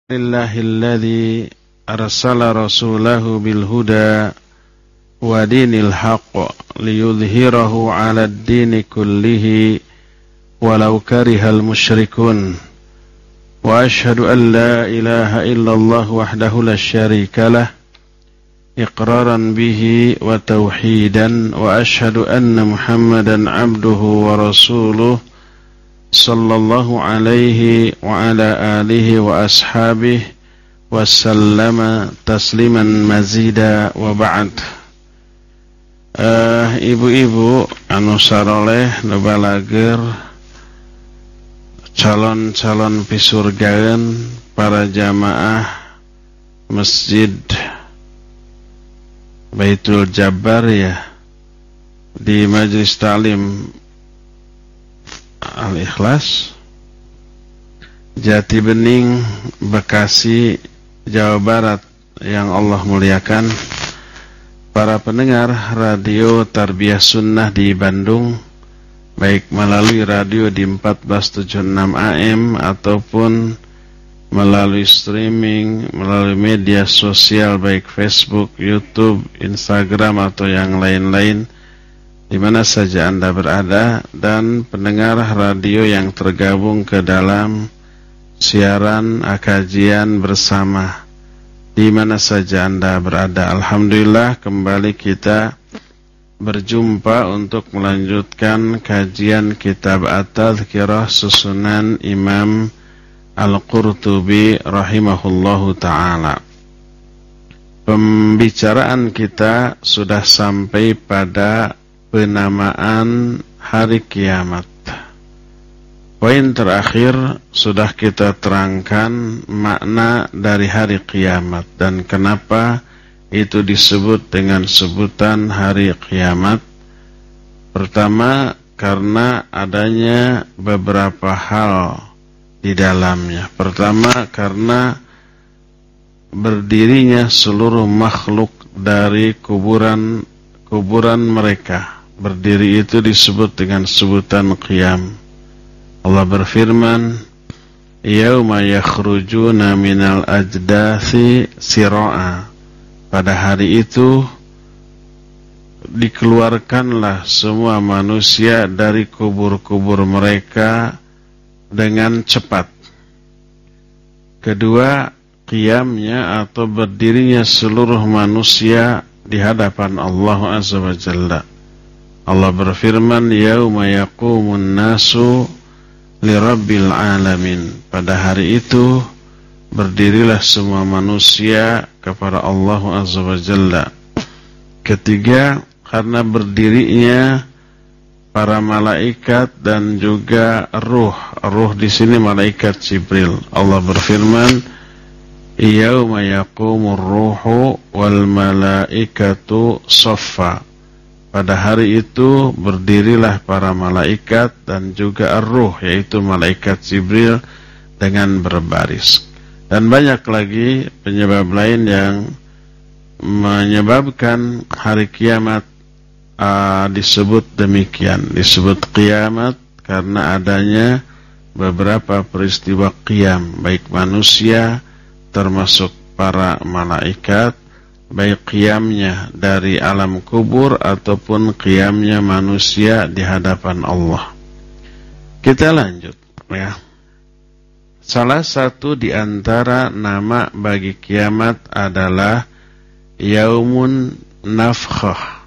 Lillahilladzi arsala rasulahu bilhuda wa dinil haqq liyudhhirahu 'alad dini kullihi walau karihal musyrikun. Wa ashhadu an la ilaha illallah wahdahu la syarika lah iqraran bihi wa tauhidan wa ashhadu anna Muhammadan 'abduhu wa rasuluh sallallahu alaihi wa ala alihi wa ashabihi wa sallama tasliman mazida wa ba'd. Ibu-ibu anu saroleh nu balager, calon-calon pisurgaeun para jamaah Masjid Baitul Jabbar ya, di Majelis Ta'lim Al-Ikhlas, Jati Bening, Bekasi, Jawa Barat yang Allah muliakan, para pendengar radio Tarbiyah Sunnah di Bandung, baik melalui radio di 1476 AM ataupun melalui streaming, melalui media sosial baik Facebook, YouTube, Instagram atau yang lain-lain, di mana saja Anda berada, dan pendengar radio yang tergabung ke dalam siaran kajian bersama di mana saja Anda berada. Alhamdulillah, kembali kita berjumpa untuk melanjutkan kajian kitab At-Tadhkirah susunan Imam Al-Qurtubi rahimahullahu ta'ala. Pembicaraan kita sudah sampai pada penamaan hari kiamat. Poin terakhir sudah kita terangkan makna dari hari kiamat dan kenapa itu disebut dengan sebutan hari kiamat. Pertama, karena adanya beberapa hal di dalamnya. Pertama, karena berdirinya seluruh makhluk dari kuburan mereka. Berdiri itu disebut dengan sebutan qiyam. Allah berfirman, yauma yakhrujuna minal ajdathi sira'a. Pada hari itu dikeluarkanlah semua manusia dari kubur-kubur mereka dengan cepat. Kedua, qiyamnya atau berdirinya seluruh manusia di hadapan Allah Azza wa Jalla. Allah berfirman, yauma yaqumun nasu lirabbil alamin. Pada hari itu berdirilah semua manusia kepada Allah Azza wa Jalla. Ketiga, karena berdirinya para malaikat dan juga ruh. Ruh di sini malaikat Jibril. Allah berfirman, yauma yaqumur ruhu wal malaikatu shaffa. Pada hari itu berdirilah para malaikat dan juga ar-ruh, yaitu malaikat Jibril, dengan berbaris. Dan banyak lagi penyebab lain yang menyebabkan hari kiamat disebut demikian. Disebut kiamat karena adanya beberapa peristiwa qiyam, baik manusia termasuk para malaikat, baik qiyamnya dari alam kubur ataupun qiyamnya manusia di hadapan Allah. Kita lanjut ya. Salah satu di antara nama bagi kiamat adalah Yaumun Nafkhah.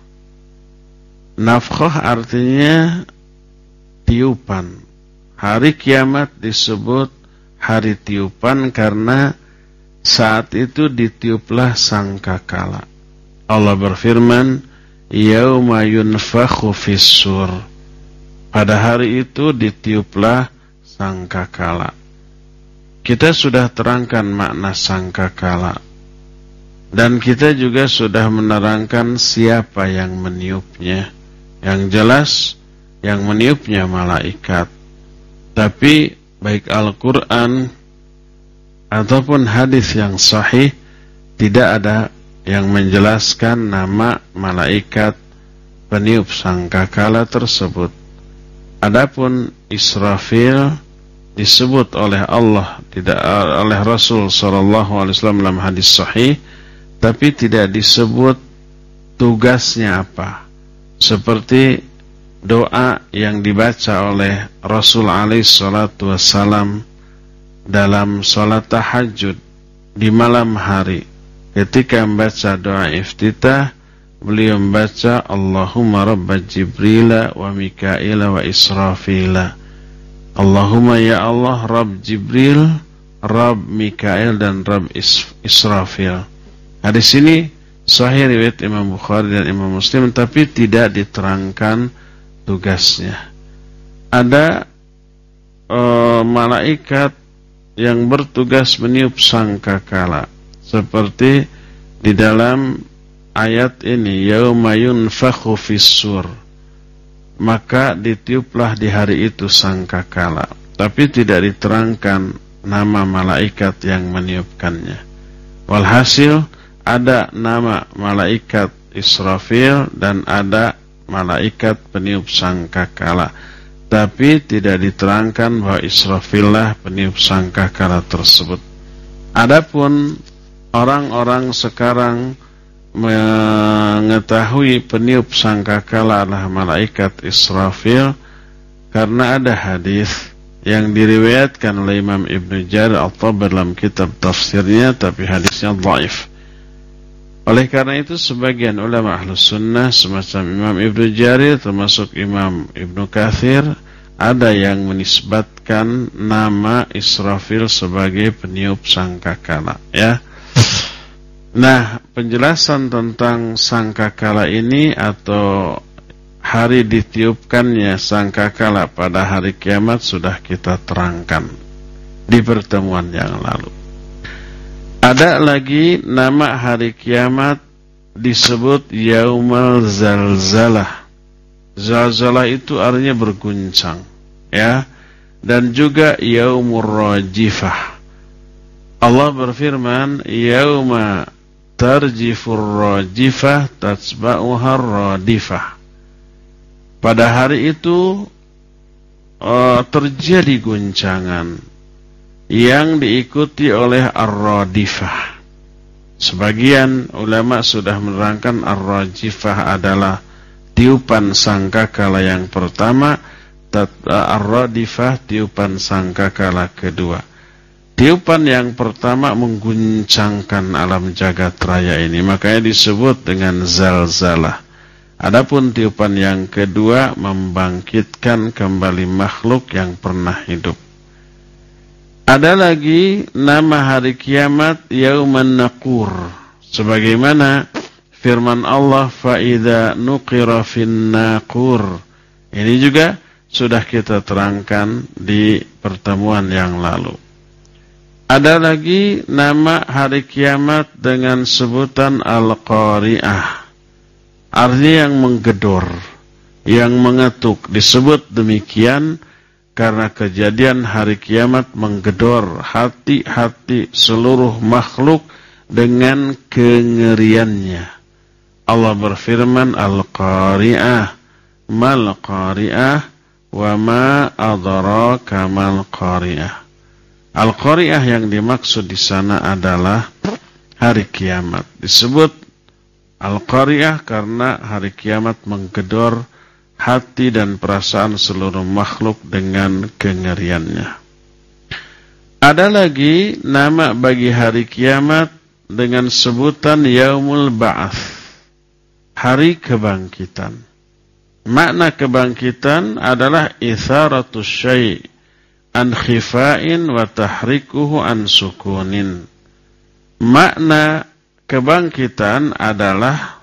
Nafkhah artinya tiupan. Hari kiamat disebut hari tiupan karena saat itu ditiuplah sangkakala. Allah berfirman, yauma yunfakhu fis-sur. Pada hari itu ditiuplah sangkakala. Kita sudah terangkan makna sangkakala. Dan kita juga sudah menerangkan siapa yang meniupnya. Yang jelas yang meniupnya malaikat. Tapi baik Al-Quran ataupun hadis yang sahih tidak ada yang menjelaskan nama malaikat peniup sangkakala tersebut. Adapun Israfil disebut oleh Allah, tidak oleh Rasul sallallahu alaihi wasallam dalam hadis sahih, tapi tidak disebut tugasnya apa. Seperti doa yang dibaca oleh Rasul alaihi salatu wasallam dalam salat tahajud di malam hari. Ketika membaca doa iftitah, beliau membaca Allahumma rabba Jibril wa Mikail wa Israfil. Allahumma ya Allah Rabb Jibril, Rabb Mikail dan Rabb Israfil. Hadis ini sahih riwayat Imam Bukhari dan Imam Muslim, tapi tidak diterangkan tugasnya. Ada malaikat yang bertugas meniup sangkakala, seperti di dalam ayat ini, yauma yunfakhu fis-sur, maka ditiuplah di hari itu sangkakala, tapi tidak diterangkan nama malaikat yang meniupkannya. Walhasil ada nama malaikat Israfil dan ada malaikat peniup sangkakala, tapi tidak diterangkan bahwa Israfil lah peniup sangkakala tersebut. Adapun orang-orang sekarang mengetahui peniup sangkakala adalah malaikat Israfil karena ada hadis yang diriwayatkan oleh Imam Ibnu Jarir At-Tabari dalam kitab tafsirnya, tapi hadisnya dhaif. Oleh karena itu sebagian ulama Ahlus Sunnah semacam Imam Ibnu Jarir, termasuk Imam Ibnu Katsir, ada yang menisbatkan nama Israfil sebagai peniup sangkakala, ya. Nah, penjelasan tentang sangkakala ini atau hari ditiupkannya sangkakala pada hari kiamat sudah kita terangkan di pertemuan yang lalu. Ada lagi nama hari kiamat disebut Yaumal Zalzalah. Zalzalah itu artinya berguncang, ya. Dan juga Yaumur Rajifah. Allah berfirman, Yauma tarjifur rajifah tatsba'uhar radifah. Pada hari itu terjadi guncangan yang diikuti oleh ar-radifah. Sebagian ulama sudah menerangkan ar-rajifah adalah tiupan sangkakala yang pertama, ar-radifah tiupan sangkakala kedua. Tiupan yang pertama mengguncangkan alam jagat raya ini, makanya disebut dengan zalzalah. Adapun tiupan yang kedua membangkitkan kembali makhluk yang pernah hidup. Ada lagi nama hari kiamat Yauman Naqur, sebagaimana firman Allah fa'idha nuqira fin naqur. Ini juga sudah kita terangkan di pertemuan yang lalu. Ada lagi nama hari kiamat dengan sebutan Al-Qari'ah, artinya yang menggedor, yang mengetuk. Disebut demikian karena kejadian hari kiamat menggedor hati-hati seluruh makhluk dengan kengeriannya. Allah berfirman, Al-Qari'ah, mal Qari'ah, wa ma adraka mal Qari'ah. Al-Qari'ah yang dimaksud di sana adalah hari kiamat. Disebut Al-Qari'ah karena hari kiamat menggedor hati dan perasaan seluruh makhluk dengan kengeriannya. Ada lagi nama bagi hari kiamat dengan sebutan Yaumul Ba'ats, hari kebangkitan. Makna kebangkitan adalah itsaratus syai' an khifa'in wa tahrikuhu an sukunin. Makna kebangkitan adalah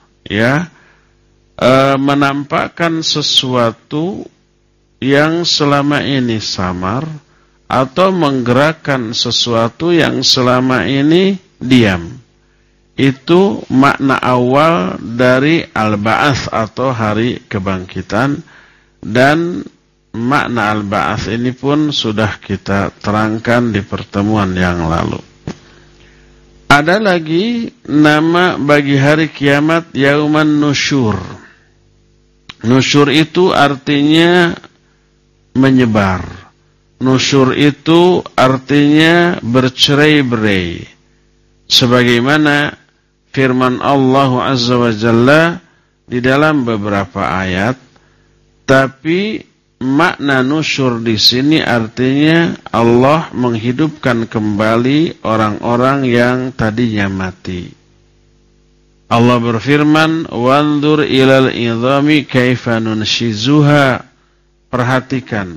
menampakkan sesuatu yang selama ini samar atau menggerakkan sesuatu yang selama ini diam. Itu makna awal dari al-ba'ats atau hari kebangkitan, dan makna al-ba'ats ini pun sudah kita terangkan di pertemuan yang lalu. Ada lagi nama bagi hari kiamat Yauman Nusyur. Nusyur itu artinya menyebar, nusyur itu artinya bercerai-berai. Sebagaimana firman Allah Azza wa Jalla di dalam beberapa ayat, tapi makna nusyur di sini artinya Allah menghidupkan kembali orang-orang yang tadinya mati. Allah berfirman, "Wanzur ilal idhami kaifa nunshizuha." Perhatikan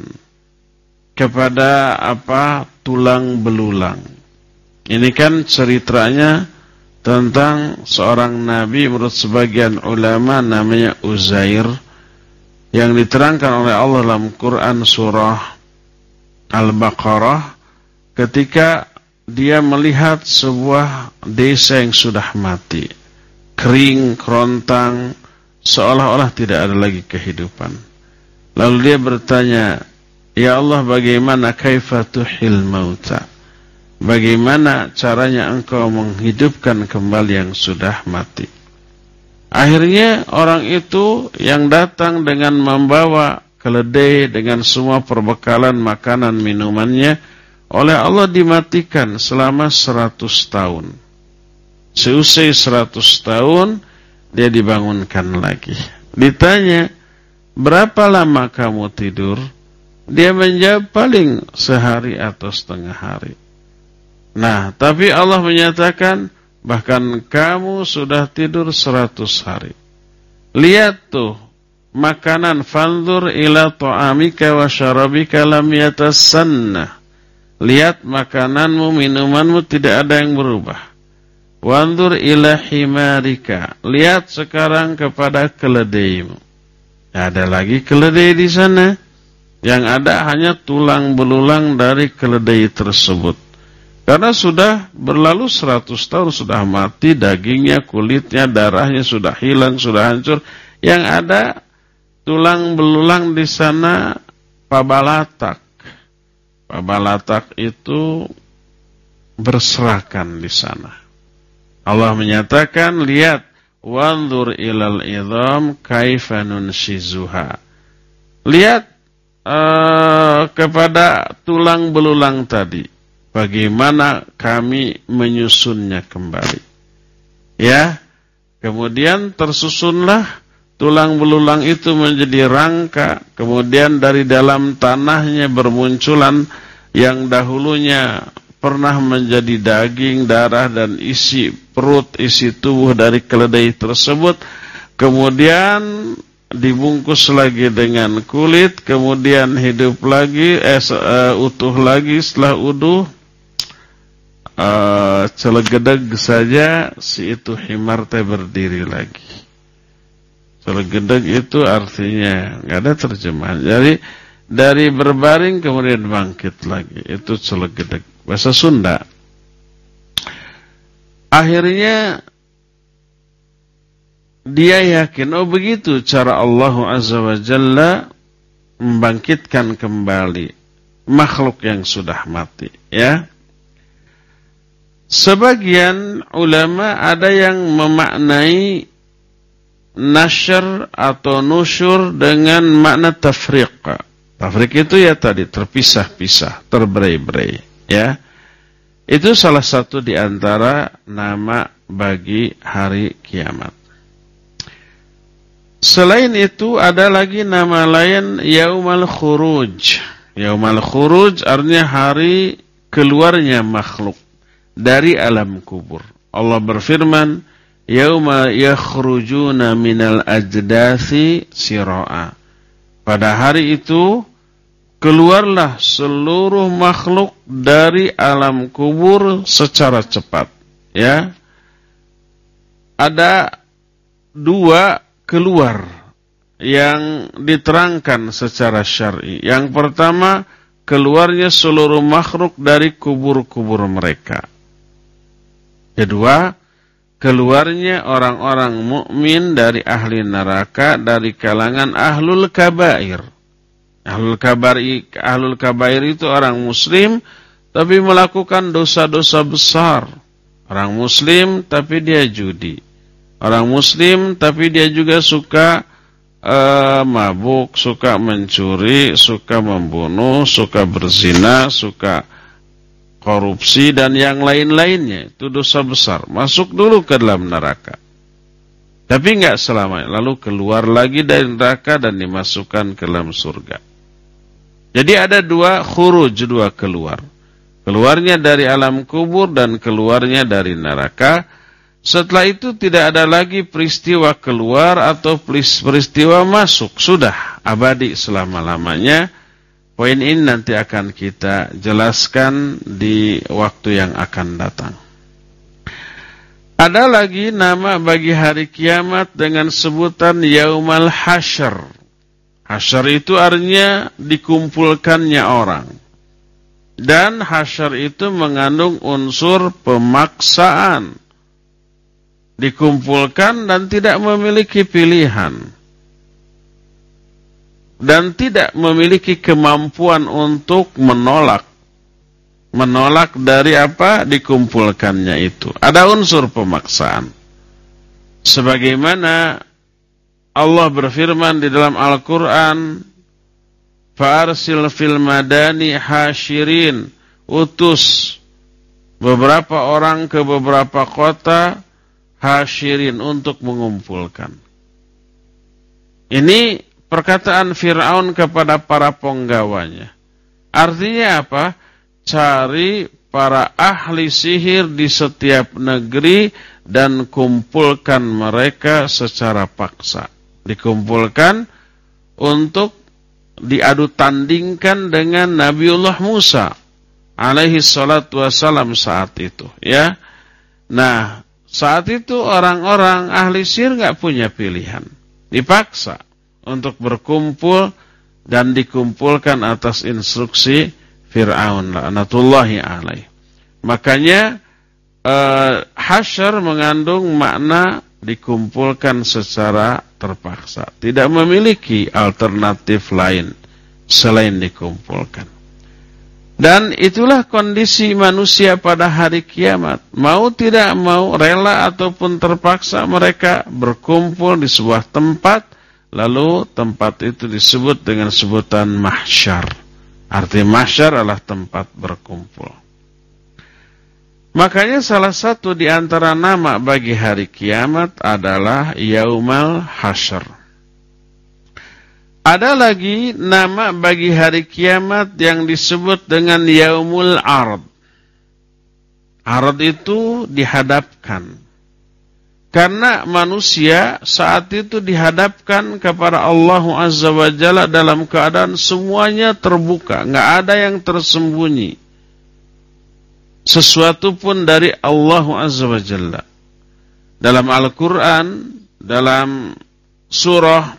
kepada tulang belulang. Ini kan ceritanya tentang seorang nabi menurut sebagian ulama namanya Uzair, yang diterangkan oleh Allah dalam Quran surah Al-Baqarah ketika dia melihat sebuah desa yang sudah mati, kering, kerontang, seolah-olah tidak ada lagi kehidupan. Lalu dia bertanya, "Ya Allah, bagaimana kaifa tuhil mauta? Bagaimana caranya engkau menghidupkan kembali yang sudah mati?" Akhirnya orang itu yang datang dengan membawa keledai dengan semua perbekalan makanan minumannya, oleh Allah dimatikan selama 100 tahun. Seusai 100 tahun dia dibangunkan lagi. Ditanya, "Berapa lama kamu tidur?" Dia menjawab, "Paling sehari atau setengah hari." Nah, tapi Allah menyatakan, bahkan kamu sudah tidur 100 hari. Lihat tuh, makanan, fanzur ila ta'amika wa syarabika lam yatasanna. Lihat makananmu, minumanmu tidak ada yang berubah. Wanzur ila himarika. Lihat sekarang kepada keledaimu. Tidak ada lagi keledai di sana. Yang ada hanya tulang belulang dari keledai tersebut. Karena sudah berlalu 100 tahun, sudah mati, dagingnya, kulitnya, darahnya sudah hilang, sudah hancur. Yang ada tulang belulang di sana pabalatak. Pabalatak itu berserakan di sana. Allah menyatakan, lihat, wanzur ilal idham kaifa nunshizuha. Lihat kepada tulang belulang tadi, bagaimana kami menyusunnya kembali. Ya, kemudian tersusunlah tulang belulang itu menjadi rangka, kemudian dari dalam tanahnya bermunculan yang dahulunya pernah menjadi daging, darah, dan isi perut, isi tubuh dari keledai tersebut, kemudian dibungkus lagi dengan kulit, kemudian hidup lagi, utuh lagi. Setelah utuh, celegedeg saja si itu himar teh berdiri lagi. Celegedeg itu artinya nggak ada terjemahan. Jadi dari berbaring kemudian bangkit lagi, itu celegedeg bahasa Sunda. Akhirnya dia yakin, oh begitu cara Allah Azza wa Jalla membangkitkan kembali makhluk yang sudah mati, ya. Sebagian ulama ada yang memaknai nasyr atau nusyur dengan makna tafriq. Tafriq itu ya tadi terpisah-pisah, terberai-berai, ya. Itu salah satu di antara nama bagi hari kiamat. Selain itu ada lagi nama lain, Yaumal Khuruj. Yaumal Khuruj artinya hari keluarnya makhluk dari alam kubur. Allah berfirman, Yauma yakhrujuna minal ajdathi sira'a. Pada hari itu keluarlah seluruh makhluk dari alam kubur secara cepat, ya. Ada dua keluar yang diterangkan secara syar'i. Yang pertama, keluarnya seluruh makhluk dari kubur-kubur mereka. Kedua, keluarnya orang-orang mukmin dari ahli neraka dari kalangan ahlul kabair. Ahlul kabair itu orang muslim tapi melakukan dosa-dosa besar. Orang muslim tapi dia judi. Orang muslim tapi dia juga suka mabuk, suka mencuri, suka membunuh, suka berzina, suka korupsi dan yang lain-lainnya. Itu dosa besar. Masuk dulu ke dalam neraka. Tapi enggak selamanya. Lalu keluar lagi dari neraka dan dimasukkan ke dalam surga. Jadi ada dua khuruj, dua keluar. Keluarnya dari alam kubur dan keluarnya dari neraka. Setelah itu tidak ada lagi peristiwa keluar atau peristiwa masuk. Sudah abadi selama-lamanya. Poin ini nanti akan kita jelaskan di waktu yang akan datang. Ada lagi nama bagi hari kiamat dengan sebutan Yaumal Hasyr. Hasyr itu artinya dikumpulkannya orang. Dan hasyr itu mengandung unsur pemaksaan. Dikumpulkan dan tidak memiliki pilihan. Dan tidak memiliki kemampuan untuk menolak. Menolak dari apa dikumpulkannya itu. Ada unsur pemaksaan. Sebagaimana Allah berfirman di dalam Al-Quran, Fa'arsil fil madani hasyirin. Utus beberapa orang ke beberapa kota hasyirin untuk mengumpulkan. Ini perkataan Fir'aun kepada para penggawanya. Artinya apa? Cari para ahli sihir di setiap negeri dan kumpulkan mereka secara paksa. Dikumpulkan untuk diadu tandingkan dengan Nabiullah Musa alaihi salatu wassalam saat itu. Ya. Nah, saat itu orang-orang ahli sihir enggak punya pilihan. Dipaksa untuk berkumpul dan dikumpulkan atas instruksi Fir'aun la'natullahi alaih. Makanya hasyr mengandung makna dikumpulkan secara terpaksa. Tidak memiliki alternatif lain selain dikumpulkan. Dan itulah kondisi manusia pada hari kiamat. Mau tidak mau, rela ataupun terpaksa, mereka berkumpul di sebuah tempat. Lalu tempat itu disebut dengan sebutan mahsyar. Arti mahsyar adalah tempat berkumpul. Makanya salah satu di antara nama bagi hari kiamat adalah Yaumal Hasyr. Ada lagi nama bagi hari kiamat yang disebut dengan Yaumul Ard. Ard itu dihadapkan. Karena manusia saat itu dihadapkan kepada Allah Azza wa Jalla dalam keadaan semuanya terbuka. Nggak ada yang tersembunyi. Sesuatu pun dari Allah Azza wa Jalla. Dalam Al-Quran, dalam surah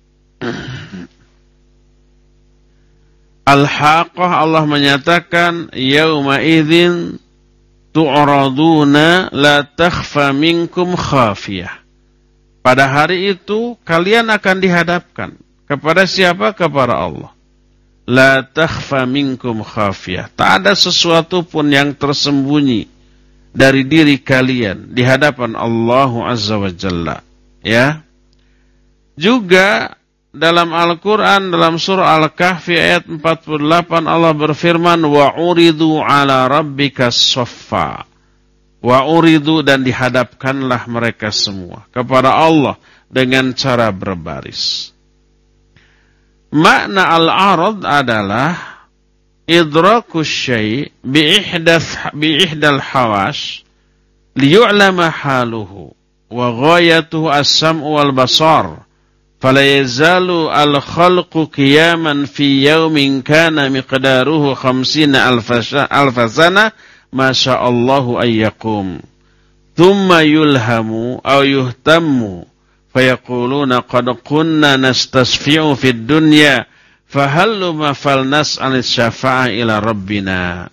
Al-Haqqah Allah menyatakan, Yauma idzin tu'raduna la takhfa minkum khafiyah. Pada hari itu kalian akan dihadapkan kepada siapa? Kepada Allah. La takhfa minkum khafiyah. Tak ada sesuatu pun yang tersembunyi dari diri kalian di hadapan Allah Azza wa Jalla. Ya. Juga dalam Al-Quran, dalam surah Al-Kahfi ayat 48, Allah berfirman, وَعُرِضُوا عَلَى رَبِّكَ الصَّفَّا. وَعُرِضُوا, dan dihadapkanlah mereka semua kepada Allah dengan cara berbaris. Makna al-arad adalah idrakus syai' bi'ihdal hawash liyu'lama haluhu wa ghayatuhu as-sam'u wal basar. فلا يزال الخلق قياما في يوم كان مقداره 50,000 سنة ما شاء الله أن يقوم ثم يلهم أو يهتم فيقولون قد كنا نستشفع في الدنيا فهلما فلنسأل الشفاعة إلى ربنا.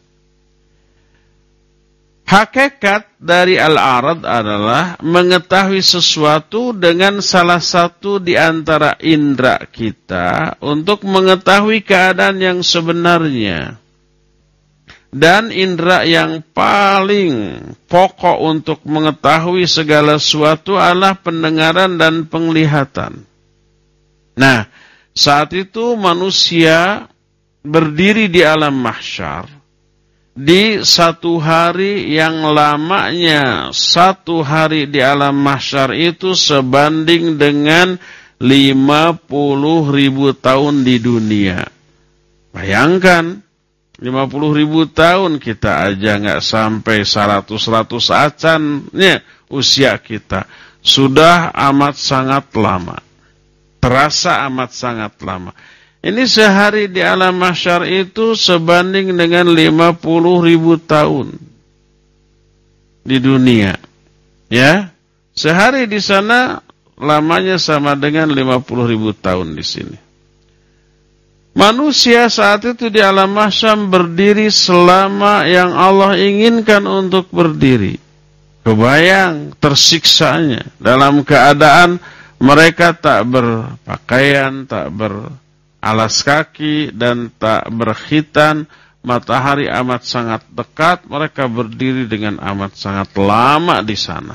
Hakikat dari al-arad adalah mengetahui sesuatu dengan salah satu di antara indera kita untuk mengetahui keadaan yang sebenarnya. Dan indera yang paling pokok untuk mengetahui segala sesuatu adalah pendengaran dan penglihatan. Nah, saat itu manusia berdiri di alam mahsyar di satu hari yang lamanya satu hari di alam mahsyar itu sebanding dengan 50.000 tahun di dunia. Bayangkan, 50.000 tahun kita aja nggak sampai 100 acannya usia kita. Sudah amat sangat lama. Terasa amat sangat lama. Ini sehari di alam mahsyar itu sebanding dengan 50.000 tahun di dunia. Ya, sehari di sana lamanya sama dengan 50.000 tahun di sini. Manusia saat itu di alam mahsyar berdiri selama yang Allah inginkan untuk berdiri. Kebayang tersiksanya dalam keadaan mereka tak berpakaian, tak beralas kaki, dan tak berkhitan. Matahari amat sangat dekat, mereka berdiri dengan amat sangat lama di sana.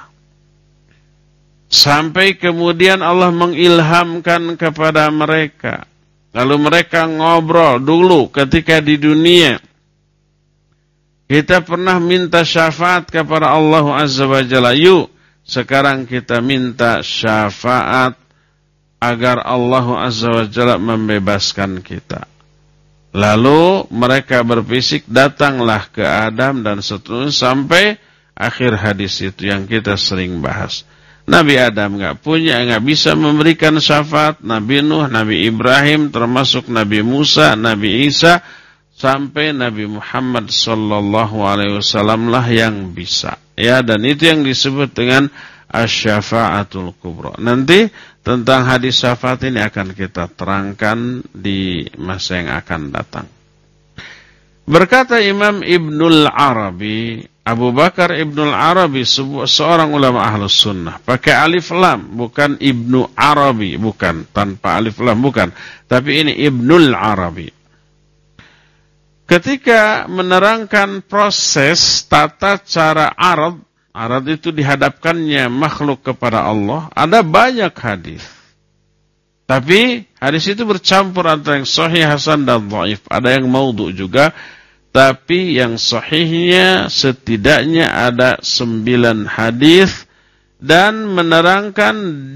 Sampai kemudian Allah mengilhamkan kepada mereka. Lalu mereka ngobrol dulu ketika di dunia. Kita pernah minta syafaat kepada Allah Azza wa Jalla. Yuk, sekarang kita minta syafaat agar Allah Azza wa Jalla membebaskan kita. Lalu mereka berbisik, datanglah ke Adam dan seterusnya sampai akhir hadis itu yang kita sering bahas. Nabi Adam nggak bisa memberikan syafaat. Nabi Nuh, Nabi Ibrahim, termasuk Nabi Musa, Nabi Isa, sampai Nabi Muhammad sallallahu alaihi wasallam lah yang bisa. Ya, dan itu yang disebut dengan asy-syafa'atul kubra. Nanti tentang hadis syafaat ini akan kita terangkan di masa yang akan datang. Berkata Imam Ibnul Arabi, Abu Bakar Ibnul Arabi, seorang ulama Ahlus Sunnah, pakai alif lam, bukan Ibnu Arabi, bukan, tanpa alif lam, bukan, tapi ini Ibnul Arabi. Ketika menerangkan proses tata cara arad itu dihadapkannya makhluk kepada Allah, ada banyak hadis. Tapi hadis itu bercampur antara yang sahih, hasan, dan dhaif. Ada yang maudhu juga. Tapi yang sahihnya setidaknya ada 9 hadis dan menerangkan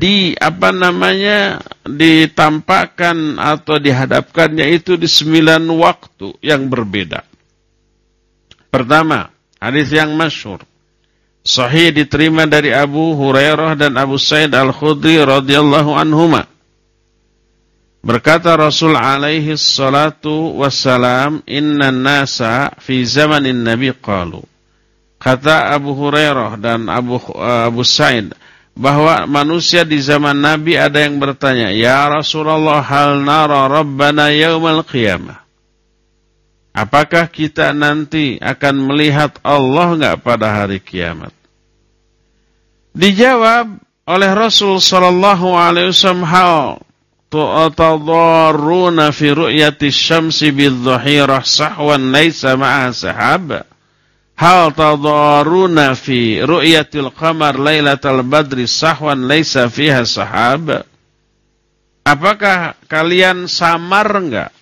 ditampakkan atau dihadapkannya itu di 9 waktu yang berbeda. Pertama, hadis yang masyhur, sahih diterima dari Abu Hurairah dan Abu Sa'id Al-Khudri radhiyallahu anhuma. Berkata Rasul alaihi salatu wassalam, inna nasa fi zamanin Nabi qalu. Kata Abu Hurairah dan Abu Sa'id bahwa manusia di zaman Nabi ada yang bertanya, ya Rasulullah, hal nara rabbana yaumal qiyamah? Apakah kita nanti akan melihat Allah enggak pada hari kiamat? Dijawab oleh Rasul sallallahu alaihi wasallam, hal tadarruna fi ru'yati syamsi bidh-dhahirah sahwan laysa ma'a sahab. Hal tadarruna fi ru'yatil qamar lailatal badri sahwan laysa fiha sahab. Apakah kalian samar enggak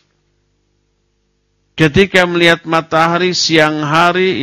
ketika melihat matahari siang hari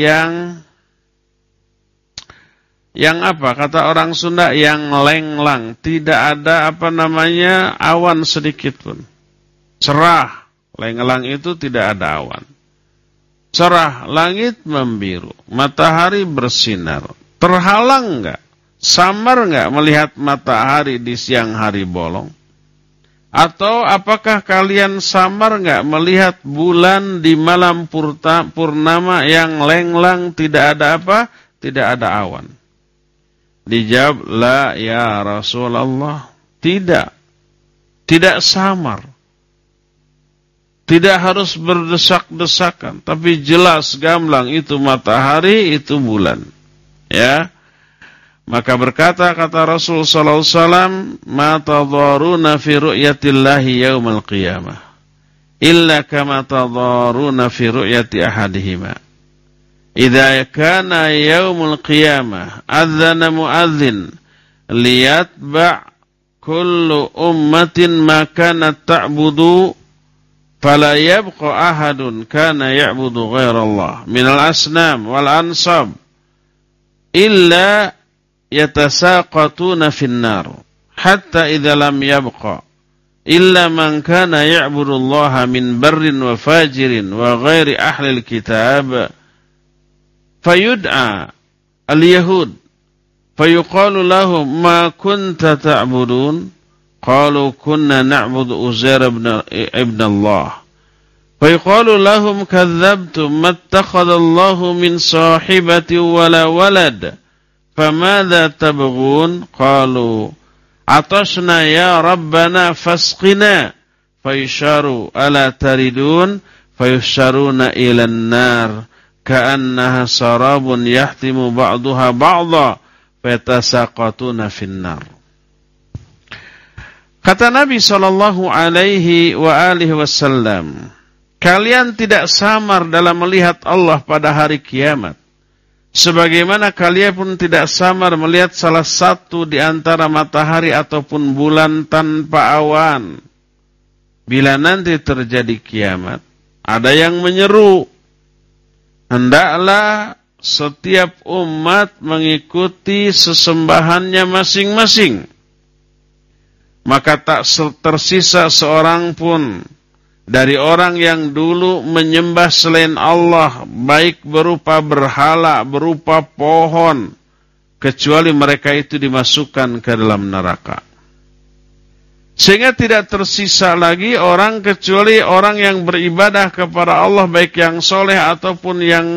yang apa? Kata orang Sunda, yang lenglang, tidak ada awan sedikit pun. Cerah, lenglang itu tidak ada awan. Cerah, langit membiru, matahari bersinar. Terhalang enggak? Samar enggak melihat matahari di siang hari bolong? Atau apakah kalian samar enggak melihat bulan di malam purnama yang lenglang, tidak ada apa? Tidak ada awan. Dijawab, la ya Rasulullah, tidak samar, tidak harus berdesak-desakan, tapi jelas gamblang itu matahari, itu bulan. Ya, maka kata Rasul sallallahu alaihi wasallam, ma tadharuna fi ru'yatillahi yaumal qiyamah illa kama tadharuna fi ru'yati ahadihima. Idza kana yaumul qiyamah adzana muadzin liyatba' kullu ummatin ma kanat ta'budu fala yabqa ahadun kana ya'budu ghairallah minal asnam wal ansab illa yatasaqatuna finnar hatta idza lam yabqa illa man kana ya'budullaha min barrin wa fajirin wa ghairi ahli alkitab fayud'a al-yahud fayuqalu lahum ma kunta ta'budun qalu kunna na'budu Uzair ibn Allah fayuqalu lahum kadzdzabtum mattakhadallahu min sahibati wala walad famadza tabghun qalu atashna ya rabbana fasqina fayusharu ala taridun fayusharuna ilan nar ka'annaha sarabun yahtimu ba'daha ba'dha fayatasaqatuna finnar. Kata Nabi sallallahu alaihi wa alihi wasallam, kalian tidak samar dalam melihat Allah pada hari kiamat. Sebagaimana kalian pun tidak samar melihat salah satu di antara matahari ataupun bulan tanpa awan. Bila nanti terjadi kiamat, ada yang menyeru, hendaklah setiap umat mengikuti sesembahannya masing-masing. Maka tak tersisa seorang pun dari orang yang dulu menyembah selain Allah, baik berupa berhala, berupa pohon, kecuali mereka itu dimasukkan ke dalam neraka. Sehingga tidak tersisa lagi orang kecuali orang yang beribadah kepada Allah, baik yang soleh ataupun yang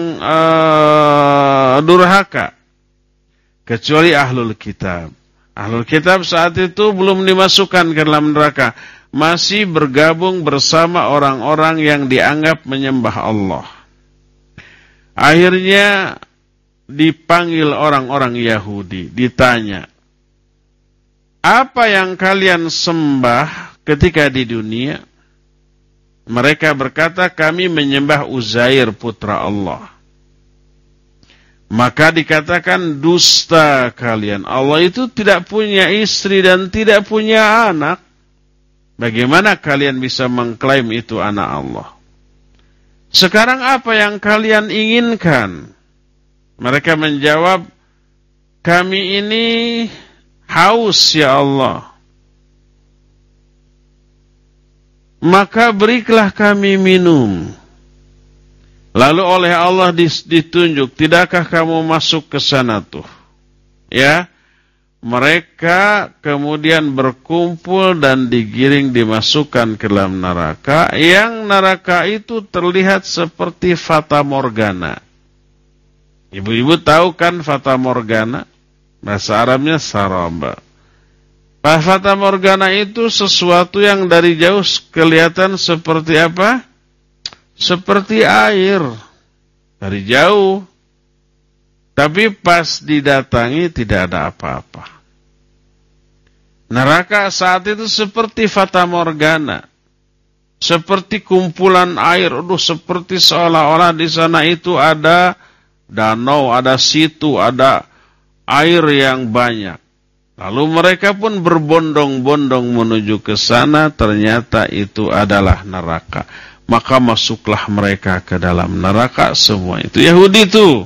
durhaka, kecuali ahlul kitab. Ahlul kitab saat itu belum dimasukkan ke dalam neraka, masih bergabung bersama orang-orang yang dianggap menyembah Allah. Akhirnya dipanggil orang-orang Yahudi, ditanya, apa yang kalian sembah ketika di dunia? Mereka berkata, kami menyembah Uzair putra Allah. Maka dikatakan, dusta kalian. Allah itu tidak punya istri dan tidak punya anak. Bagaimana kalian bisa mengklaim itu anak Allah? Sekarang apa yang kalian inginkan? Mereka menjawab, kami ini haus ya Allah. Maka berilah kami minum. Lalu oleh Allah ditunjuk, tidakkah kamu masuk ke sana tuh? Ya, mereka kemudian berkumpul dan digiring dimasukkan ke dalam neraka. Yang neraka itu terlihat seperti fata morgana. Ibu-ibu tahu kan fata morgana? Bahasa Arabnya saraba. Fata morgana itu sesuatu yang dari jauh kelihatan seperti apa? Seperti air dari jauh, tapi pas didatangi tidak ada apa-apa. Neraka saat itu seperti fata morgana, seperti kumpulan air, seperti seolah-olah di sana itu ada danau, ada situ, ada air yang banyak. Lalu mereka pun berbondong-bondong menuju ke sana, ternyata itu adalah neraka. Maka masuklah mereka ke dalam neraka semua itu. Yahudi itu.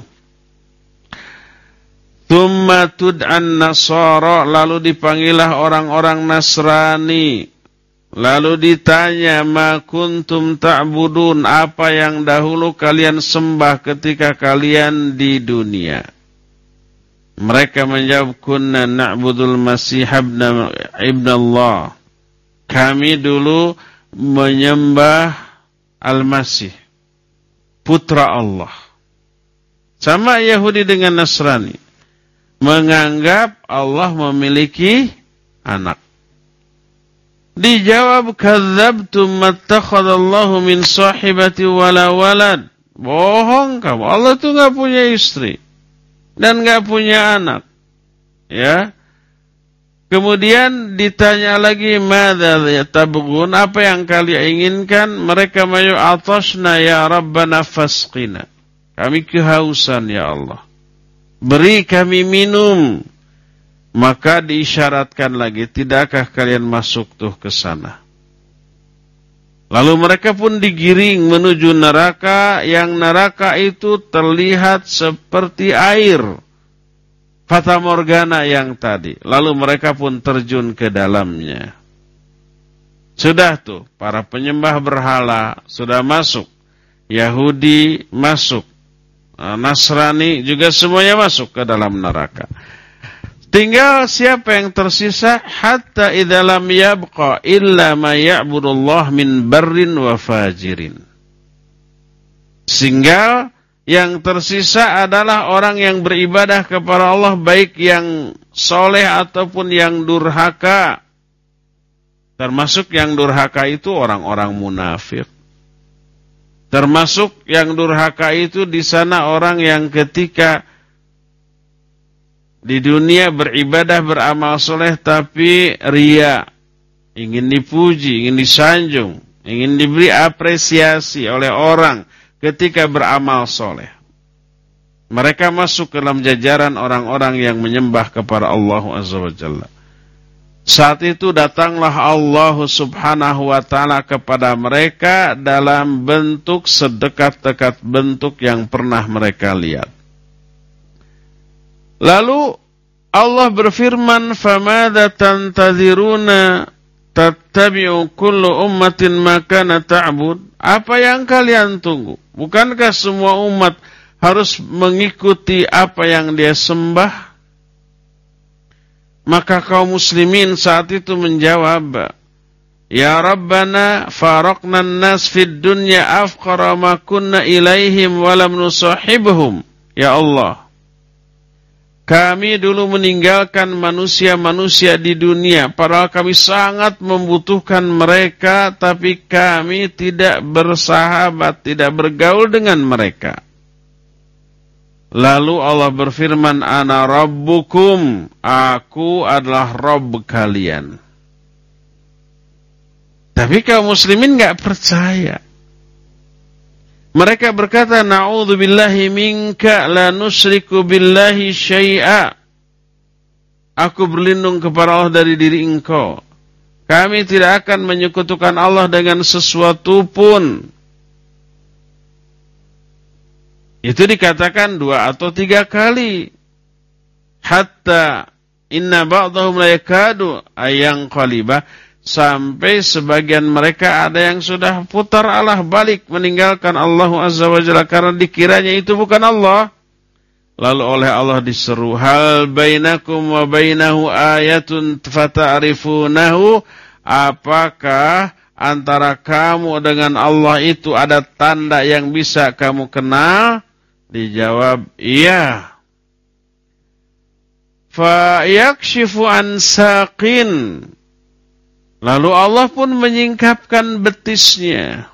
Tsumma tud'an Nasara, lalu dipanggillah orang-orang Nasrani. Lalu ditanya, ma kuntum ta'budun, apa yang dahulu kalian sembah ketika kalian di dunia? Mereka menjawab, kunna na'budul Masih ibn Allah. Kami dulu menyembah Al-Masih, putra Allah. Sama Yahudi dengan Nasrani, menganggap Allah memiliki anak. Dijawab, kadzdzabtum mattakhadallahu min sahibati wala walad. Bohong kamu, Allah itu enggak punya istri dan enggak punya anak. Ya. Kemudian ditanya lagi, madza tabghun, apa yang kalian inginkan? Mereka mayu atashna ya rabbana fasqina. Kami kehausan ya Allah. Beri kami minum. Maka diisyaratkan lagi, tidakkah kalian masuk tuh ke sana? Lalu mereka pun digiring menuju neraka, yang neraka itu terlihat seperti air fata morgana yang tadi. Lalu mereka pun terjun ke dalamnya. Sudah tuh, para penyembah berhala sudah masuk. Yahudi masuk. Nasrani juga semuanya masuk ke dalam neraka. Tinggal siapa yang tersisa? Hatta idza lam yabqa illa ma ya'budullah min barrin wa fajirin. Sehingga yang tersisa adalah orang yang beribadah kepada Allah, baik yang soleh ataupun yang durhaka. Termasuk yang durhaka itu orang-orang munafik. Termasuk yang durhaka itu di sana orang yang ketika di dunia beribadah, beramal soleh, tapi ria, ingin dipuji, ingin disanjung, ingin diberi apresiasi oleh orang ketika beramal soleh. Mereka masuk ke dalam jajaran orang-orang yang menyembah kepada Allah Azza wa Jalla. Saat itu datanglah Allah Subhanahu wa ta'ala kepada mereka dalam bentuk sedekat-dekat bentuk yang pernah mereka lihat. Lalu Allah berfirman, "Famadza tantaziruna tattabi'u kullu ummatin ma kana ta'bud?" Apa yang kalian tunggu? Bukankah semua umat harus mengikuti apa yang dia sembah? Maka kaum muslimin saat itu menjawab, "Ya Rabbana faraqna an-nas fid dunya afqara ma kunna ilaihim wa lam nusahibhum." Ya Allah, kami dulu meninggalkan manusia-manusia di dunia, padahal kami sangat membutuhkan mereka, tapi kami tidak bersahabat, tidak bergaul dengan mereka. Lalu Allah berfirman, "Ana rabbukum," aku adalah Rabb kalian. Tapi kaum muslimin enggak percaya. Mereka berkata, "Na'udzubillahi minka la nusyriku billahi syai'a." Aku berlindung kepada Allah dari diri engkau. Kami tidak akan menyekutukan Allah dengan sesuatu pun. Itu dikatakan 2 atau 3 kali. Hatta inna ba'dahum la yakadu ayang qalibah. Sampai sebagian mereka ada yang sudah putar alah balik meninggalkan Allah Azza wa Jalla karena dikiranya itu bukan Allah. Lalu oleh Allah diseru, "Hal bainakum wa bainahu ayatun fata'rifunahu?" Apakah antara kamu dengan Allah itu ada tanda yang bisa kamu kenal? Dijawab, iya. Fa yakshifu an saqin. Lalu Allah pun menyingkapkan betisnya.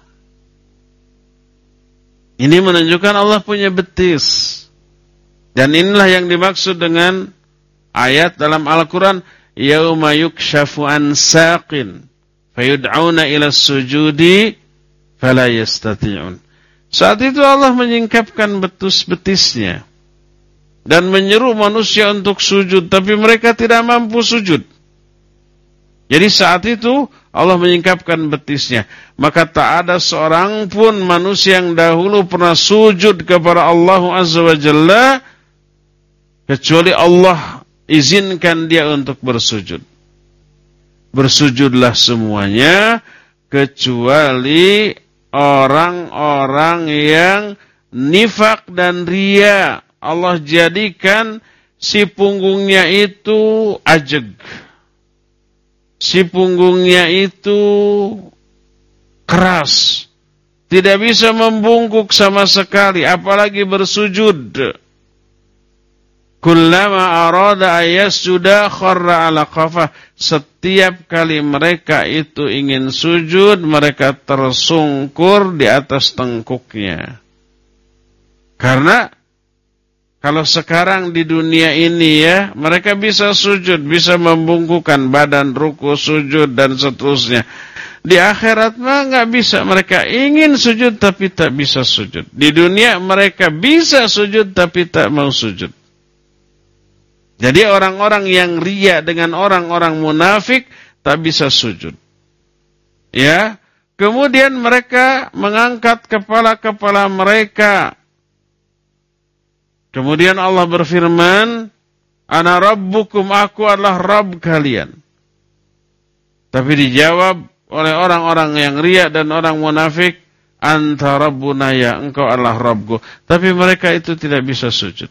Ini menunjukkan Allah punya betis. Dan inilah yang dimaksud dengan ayat dalam Al-Quran, "Yauma yukshafu an saqin fayud'auna ila sujudi fala yastati'un." Saat itu Allah menyingkapkan betisnya dan menyeru manusia untuk sujud, tapi mereka tidak mampu sujud. Jadi saat itu Allah menyingkapkan betisnya. Maka tak ada seorang pun manusia yang dahulu pernah sujud kepada Allah Azza wa Jalla, kecuali Allah izinkan dia untuk bersujud. Bersujudlah semuanya, kecuali orang-orang yang nifak dan ria. Allah jadikan si punggungnya itu ajeg. Si punggungnya itu keras. Tidak bisa membungkuk sama sekali, apalagi bersujud. Kullama arada ayasjuda kharra ala qafah. Setiap kali mereka itu ingin sujud, mereka tersungkur di atas tengkuknya. Karena kalau sekarang di dunia ini ya, mereka bisa sujud, bisa membungkukkan badan, ruku, sujud dan seterusnya. Di akhirat mah nggak bisa. Mereka ingin sujud tapi tak bisa sujud. Di dunia mereka bisa sujud tapi tak mau sujud. Jadi orang-orang yang riya dengan orang-orang munafik tak bisa sujud. Ya, kemudian mereka mengangkat kepala-kepala mereka. Kemudian Allah berfirman, "Ana rabbukum, aku adalah Rabb kalian." Tapi dijawab oleh orang-orang yang riya dan orang munafik, "Anta rabbuna, ya engkau adalah Rabbku." Tapi mereka itu tidak bisa sujud.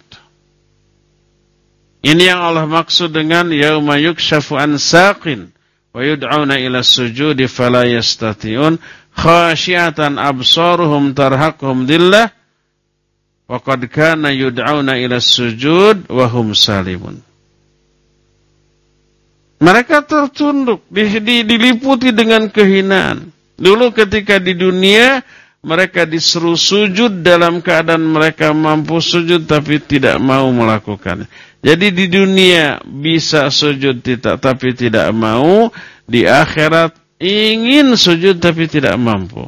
Ini yang Allah maksud dengan yauma yukshafu an saqin wa yud'auna ila sujudi fala yastati'un khasyiatan absaruhum tarhaquhum dhillah wa qad kana yud'auna ila sujud wa hum salimun. Mereka tertunduk, diliputi dengan kehinaan. Dulu ketika di dunia mereka disuruh sujud dalam keadaan mereka mampu sujud tapi tidak mau melakukannya. Jadi di dunia bisa sujud tapi tidak mau, di akhirat ingin sujud tapi tidak mampu.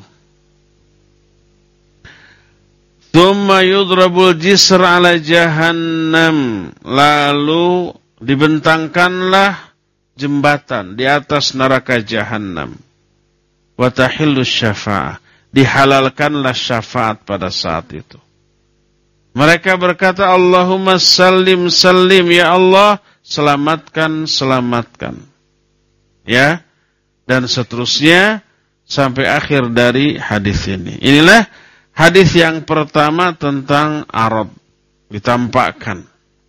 Tsumma yudrabul jisr ala jahannam, lalu dibentangkanlah jembatan di atas neraka jahannam. Wa tahillu syafa'ah, dihalalkanlah syafaat pada saat itu. Mereka berkata, Allahumma sallim sallim, ya Allah, selamatkan, selamatkan. Ya, dan seterusnya sampai akhir dari hadis ini. Inilah hadis yang pertama tentang arad, ditampakkan.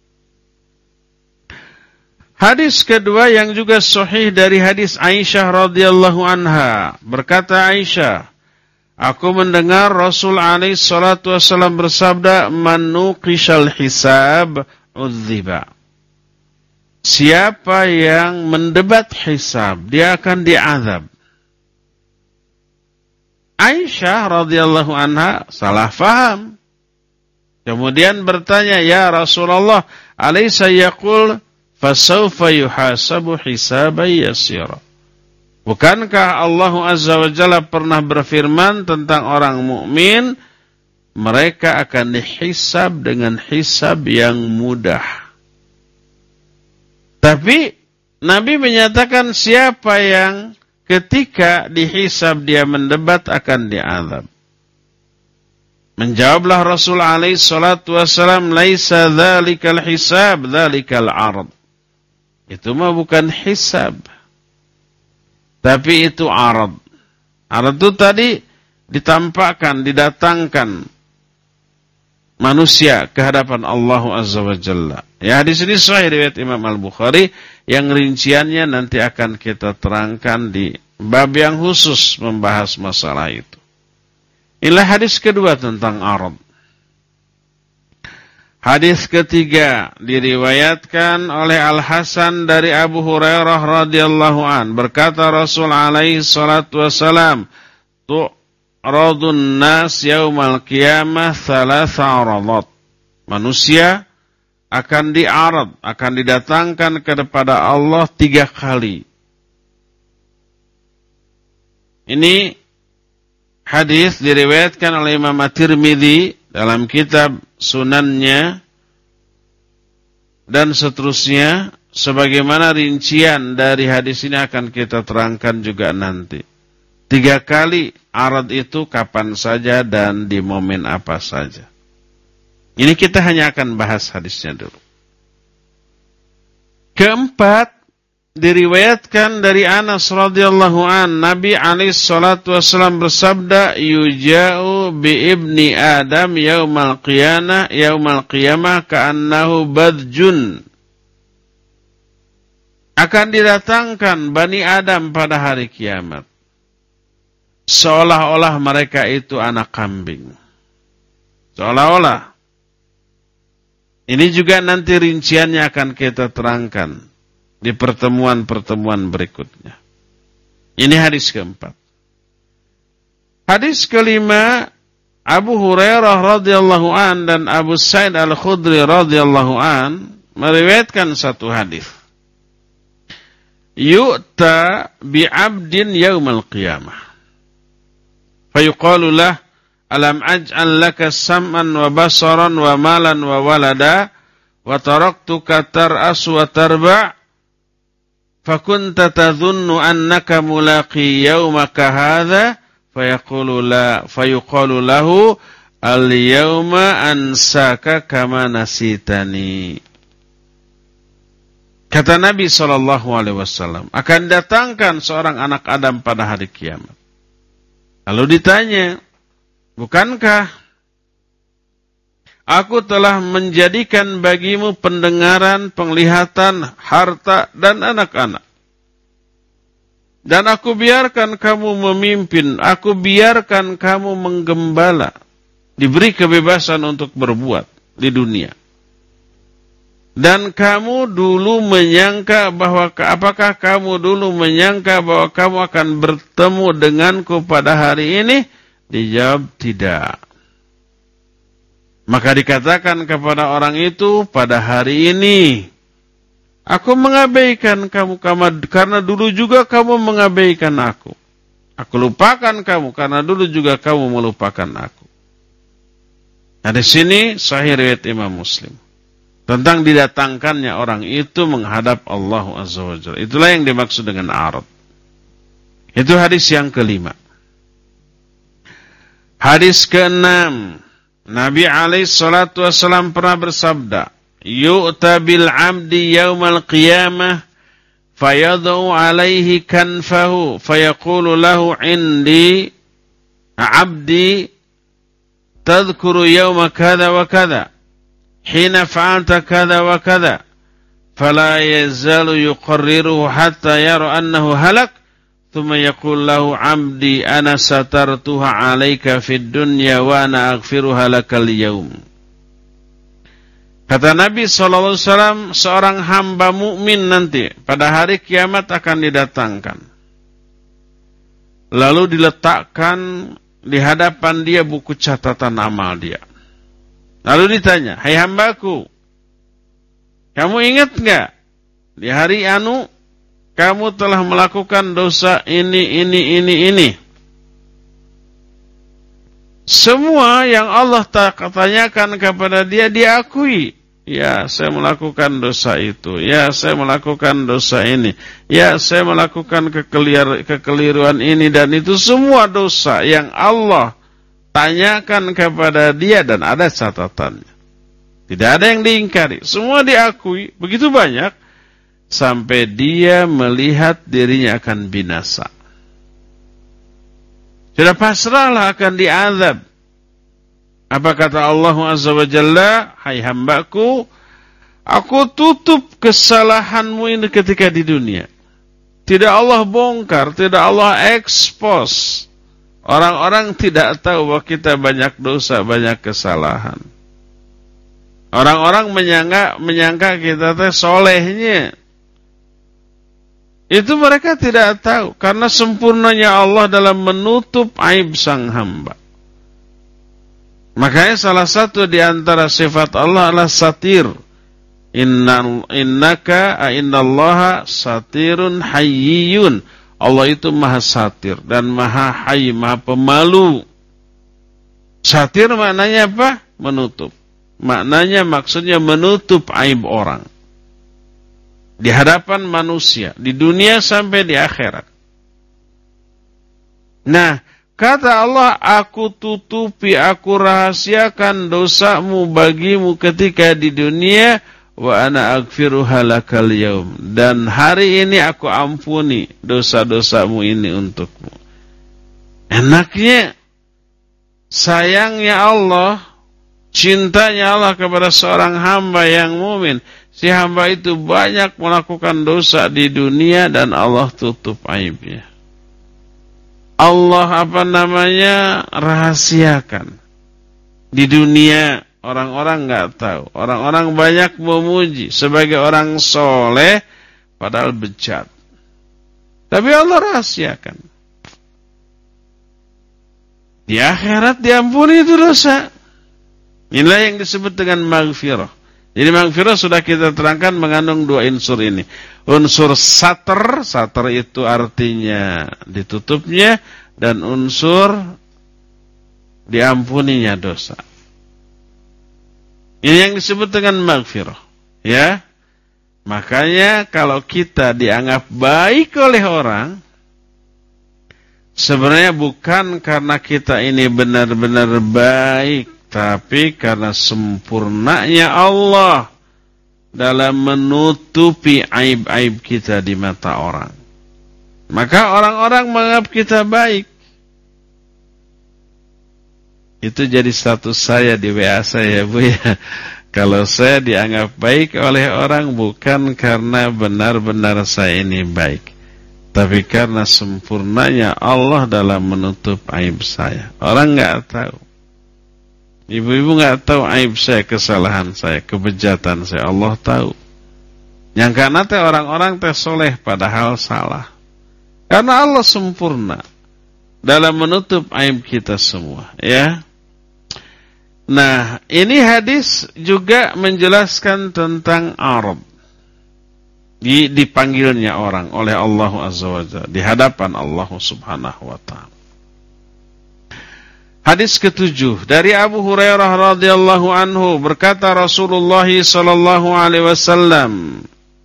Hadis kedua yang juga sahih dari hadis Aisyah radhiyallahu anha. Berkata Aisyah, aku mendengar Rasul alaihi salatu wasallam bersabda, "Man nuqishal hisab udziba." Siapa yang mendebat hisab, dia akan diazab. Aisyah radhiyallahu anha salah faham. Kemudian bertanya, "Ya Rasulullah, alaysa yaqul fasawfa yuhasabu hisaban yasira?" Bukankah Allah Azza wa Jalla pernah berfirman tentang orang mukmin, mereka akan dihisab dengan hisab yang mudah. Tapi Nabi menyatakan siapa yang ketika dihisab dia mendebat akan diazab. Menjawablah Rasul alaihi salatu wasallam, "Laisa dzalikal hisab, dzalikal 'ard." Itu mah bukan hisab, tapi itu arad. Arad itu tadi ditampakkan, didatangkan manusia ke hadapan Allah Azza wa Jalla. Ya, hadis ini sahih riwayat Imam Al-Bukhari, yang rinciannya nanti akan kita terangkan di bab yang khusus membahas masalah itu. Inilah hadis kedua tentang arad. Hadis ketiga diriwayatkan oleh Al-Hasan dari Abu Hurairah radhiyallahu an, berkata Rasul alaihi salatu wasalam, tu'radun nas yaumal qiyamah thalatha aradat. Manusia akan diarad, akan didatangkan kepada Allah 3 kali. Ini hadis diriwayatkan oleh Imam At-Tirmidzi dalam kitab sunannya dan seterusnya, sebagaimana rincian dari hadis ini akan kita terangkan juga nanti. 3 kali arad itu kapan saja dan di momen apa saja. Ini kita hanya akan bahas hadisnya dulu. Keempat, diriwayatkan dari Anas radhiyallahu an, Nabi alaihi salatu wasallam bersabda, "Yuja'u bi ibni Adam yaumal qiyamah ka'annahu badjun." Akan didatangkan Bani Adam pada hari kiamat, seolah-olah mereka itu anak kambing. Seolah-olah. Ini juga nanti rinciannya akan kita terangkan di pertemuan-pertemuan berikutnya. Ini hadis keempat. Hadis kelima, Abu Hurairah radhiyallahu an dan Abu Sa'id Al-Khudri radhiyallahu an meriwayatkan satu hadis. Yu'ta bi'abdin yaumal qiyamah. Fayuqalu lah, alam aj'al laka sam'an wa basaran wa malan wa walada, wa taraktuka tar'as wa tarba' fakunta tadhunnu annaka mulaqi yawmaka hadha fayuqalu lahu al-yawma ansaka kama nasitani. Kata Nabi SAW, akan datangkan seorang anak Adam pada hari kiamat. Lalu ditanya, bukankah aku telah menjadikan bagimu pendengaran, penglihatan, harta, dan anak-anak. Dan aku biarkan kamu memimpin, aku biarkan kamu menggembala. Diberi kebebasan untuk berbuat di dunia. Dan kamu dulu menyangka bahwa, apakah kamu dulu menyangka bahwa kamu akan bertemu denganku pada hari ini? Dijawab tidak. Maka dikatakan kepada orang itu, pada hari ini aku mengabaikan kamu karena dulu juga kamu mengabaikan aku. Aku lupakan kamu karena dulu juga kamu melupakan aku. Nah, di sini sahih riwayat Imam Muslim tentang didatangkannya orang itu menghadap Allah Azza wa Jalla. Itulah yang dimaksud dengan arad. Itu hadis yang kelima. Hadis keenam, Nabi alaihi salatu wasallam pernah bersabda, yu'ta bil 'abdi yaumal qiyamah fayad'u 'alaihi kanfahu fayaqulu lahu 'indi 'abdi tadhkuru yawma kadha wa kadha hina fa'alta kadha wa kadha fala yazalu yuqarriruhu hatta yara annahu halak thumma yaqul lahu 'abdi ana satartuha 'alaika fid dunya wa ana aghfiruha lakal yawm. Kata Nabi SAW, seorang hamba mukmin nanti pada hari kiamat akan didatangkan. Lalu diletakkan di hadapan dia buku catatan amal dia. Lalu ditanya, hai hambaku, kamu ingat enggak? Di hari anu, kamu telah melakukan dosa ini. Semua yang Allah tanyakan kepada dia, dia akui. Ya, saya melakukan dosa itu. Ya, saya melakukan dosa ini. Ya, saya melakukan kekeliruan ini dan itu semua dosa yang Allah tanyakan kepada dia dan ada catatannya. Tidak ada yang diingkari. Semua diakui. Begitu banyak. Sampai dia melihat dirinya akan binasa. Sudah pasrahlah akan diazab. Apa kata Allah Azza wa Jalla? Hai hambaku, aku tutup kesalahanmu ini ketika di dunia. Tidak Allah bongkar, tidak Allah expose. Orang-orang tidak tahu bahwa kita banyak dosa, banyak kesalahan. Orang-orang menyangka kita teh solehnya. Itu mereka tidak tahu. Karena sempurnanya Allah dalam menutup aib sang hamba. Makanya salah satu di antara sifat Allah adalah satir. Innallaha satirun hayyun. Allah itu maha satir dan maha hayy, maha pemalu. Satir maknanya apa? Menutup. Maknanya maksudnya menutup aib orang. Di hadapan manusia. Di dunia sampai di akhirat. Nah, kata Allah, aku tutupi, aku rahasiakan dosamu bagimu ketika di dunia. Wa ana aghfiruha lakal yaum. Dan hari ini aku ampuni dosa-dosamu ini untukmu. Enaknya, sayangnya Allah, cintanya Allah kepada seorang hamba yang mumin. Si hamba itu banyak melakukan dosa di dunia dan Allah tutup aibnya. Allah rahasiakan. Di dunia orang-orang enggak tahu. Orang-orang banyak memuji sebagai orang soleh padahal bejat. Tapi Allah rahasiakan. Di akhirat diampuni itu dosa. Inilah yang disebut dengan maghfirah. Jadi maghfirah sudah kita terangkan mengandung dua unsur ini. Unsur satar itu artinya ditutupnya, dan unsur diampuninya dosa. Ini yang disebut dengan maghfirah. Ya. Makanya kalau kita dianggap baik oleh orang, sebenarnya bukan karena kita ini benar-benar baik, tapi karena sempurnanya Allah dalam menutupi aib-aib kita di mata orang. Maka orang-orang menganggap kita baik. Itu jadi status saya di WA saya, Bu ya. Kalau saya dianggap baik oleh orang bukan karena benar-benar saya ini baik, tapi karena sempurnanya Allah dalam menutup aib saya. Orang enggak tahu. Ibu-ibu enggak tahu aib saya, kesalahan saya, kebejatan saya. Allah tahu. Yang karena orang-orang soleh padahal salah. Karena Allah sempurna dalam menutup aib kita semua, ya. Nah, ini hadis juga menjelaskan tentang arad. Dipanggilnya orang oleh Allah Azza wa Jalla di hadapan Allah Subhanahu wa ta'ala. Hadis ke-7 dari Abu Hurairah radhiyallahu anhu, berkata Rasulullah sallallahu alaihi wasallam,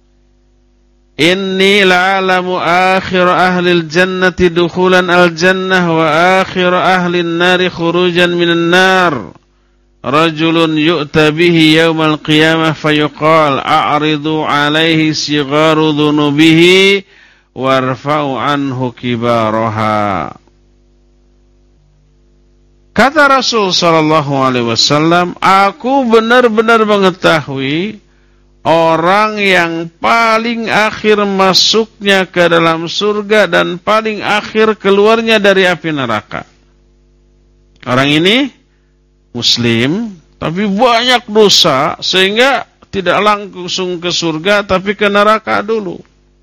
"Inni la'alamu akhir ahli al-jannati dukhulan al-jannah wa akhir ahli an-nari khurujan minan nar. Rajulun yu'ta bihi yawmal qiyamah fayuqal a'ridu alaihi sigharu dhunubihi warfa'u anhu kibaraha." Kata Rasul sallallahu alaihi wasallam, aku benar-benar mengetahui orang yang paling akhir masuknya ke dalam surga dan paling akhir keluarnya dari api neraka. Orang ini Muslim, tapi banyak dosa, sehingga tidak langsung ke surga, tapi ke neraka dulu.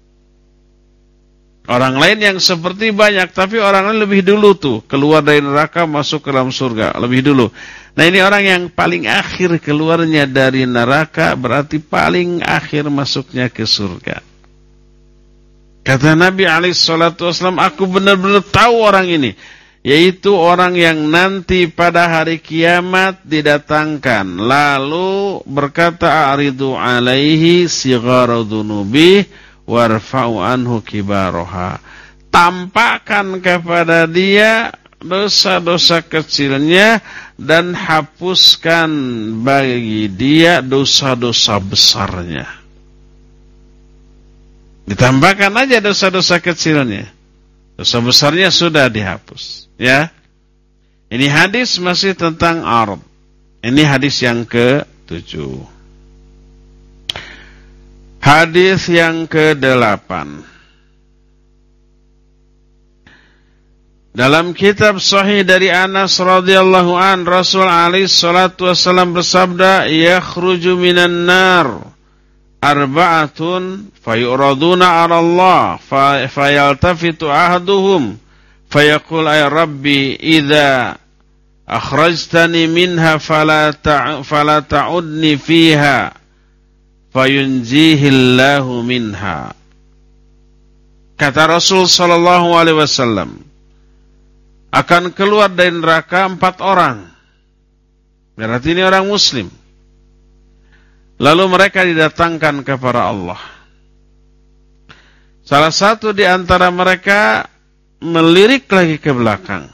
Orang lain yang seperti banyak, tapi orang lain lebih dulu tuh, keluar dari neraka, masuk ke dalam surga, lebih dulu. Nah, ini orang yang paling akhir keluarnya dari neraka, berarti paling akhir masuknya ke surga. Kata Nabi SAW, aku benar-benar tahu orang ini. Yaitu orang yang nanti pada hari kiamat didatangkan, lalu berkata a'ridu alaihi sigharu dhunubi warfa'u anhu kibaroha. Tampakkan kepada dia dosa-dosa kecilnya dan hapuskan bagi dia dosa-dosa besarnya. Ditambahkan aja dosa-dosa kecilnya, dosa besarnya sudah dihapus. Ya, ini hadis masih tentang arad. Ini hadis yang ke-7. Hadis yang ke-8. Dalam kitab Sahih dari Anas radhiyallahu an, Rasul alaihi salatu wasallam bersabda, "Yakhruju minan nar arba'atun fayuraduna 'ala Allah fayaltafitu ahaduhum fayaqul ay rabbi idza akhrajtani minha fala ta'udni fiha fayunjihillahu minha." Kata Rasul sallallahu alaihi wasallam, akan keluar dari neraka 4 orang. Berarti ini orang muslim. Lalu mereka didatangkan kepada Allah. Salah satu di antara mereka melirik lagi ke belakang,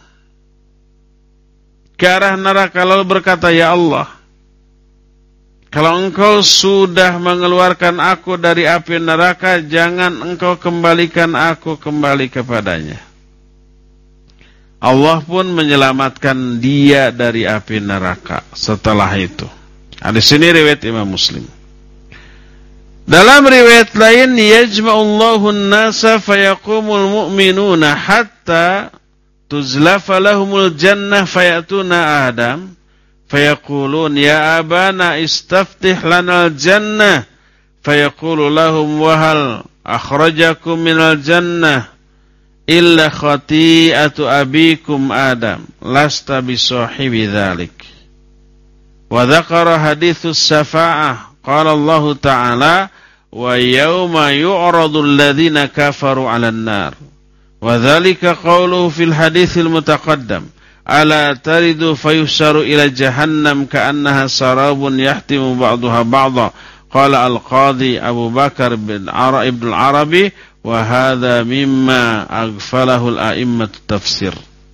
ke arah neraka, lalu berkata, "Ya Allah, kalau engkau sudah mengeluarkan aku dari api neraka, jangan engkau kembalikan aku kembali kepadanya." Allah pun menyelamatkan dia dari api neraka setelah itu. Hadis ini riwayat Imam Muslim. Dalam riwayat lain, yajma'ullahu an-nasa fayaqumul mu'minuna hatta tuzlafa lahumul jannah fayatuna Adam fayaqulun ya abana istaftih lana al-jannah fayaqulu lahum wa hal akhrajakum minal jannah illa khati'atu abikum Adam lasta bisahibi dzalik. Wa dzakara haditsus syafa'ah qala Allah Ta'ala wa yawma yu'radu alladhina kafaru 'alan nar wa dzalika qawluhu fil haditsil mutaqaddam ala taridu fayusharu ila jahannam ka'annaha sarabun yahtimu ba'daha ba'dha Qala al-Qadhi Abu Bakar bin Ibn al-Arabi, wa hadha mimma aghfalahu al-a'immat tafsir.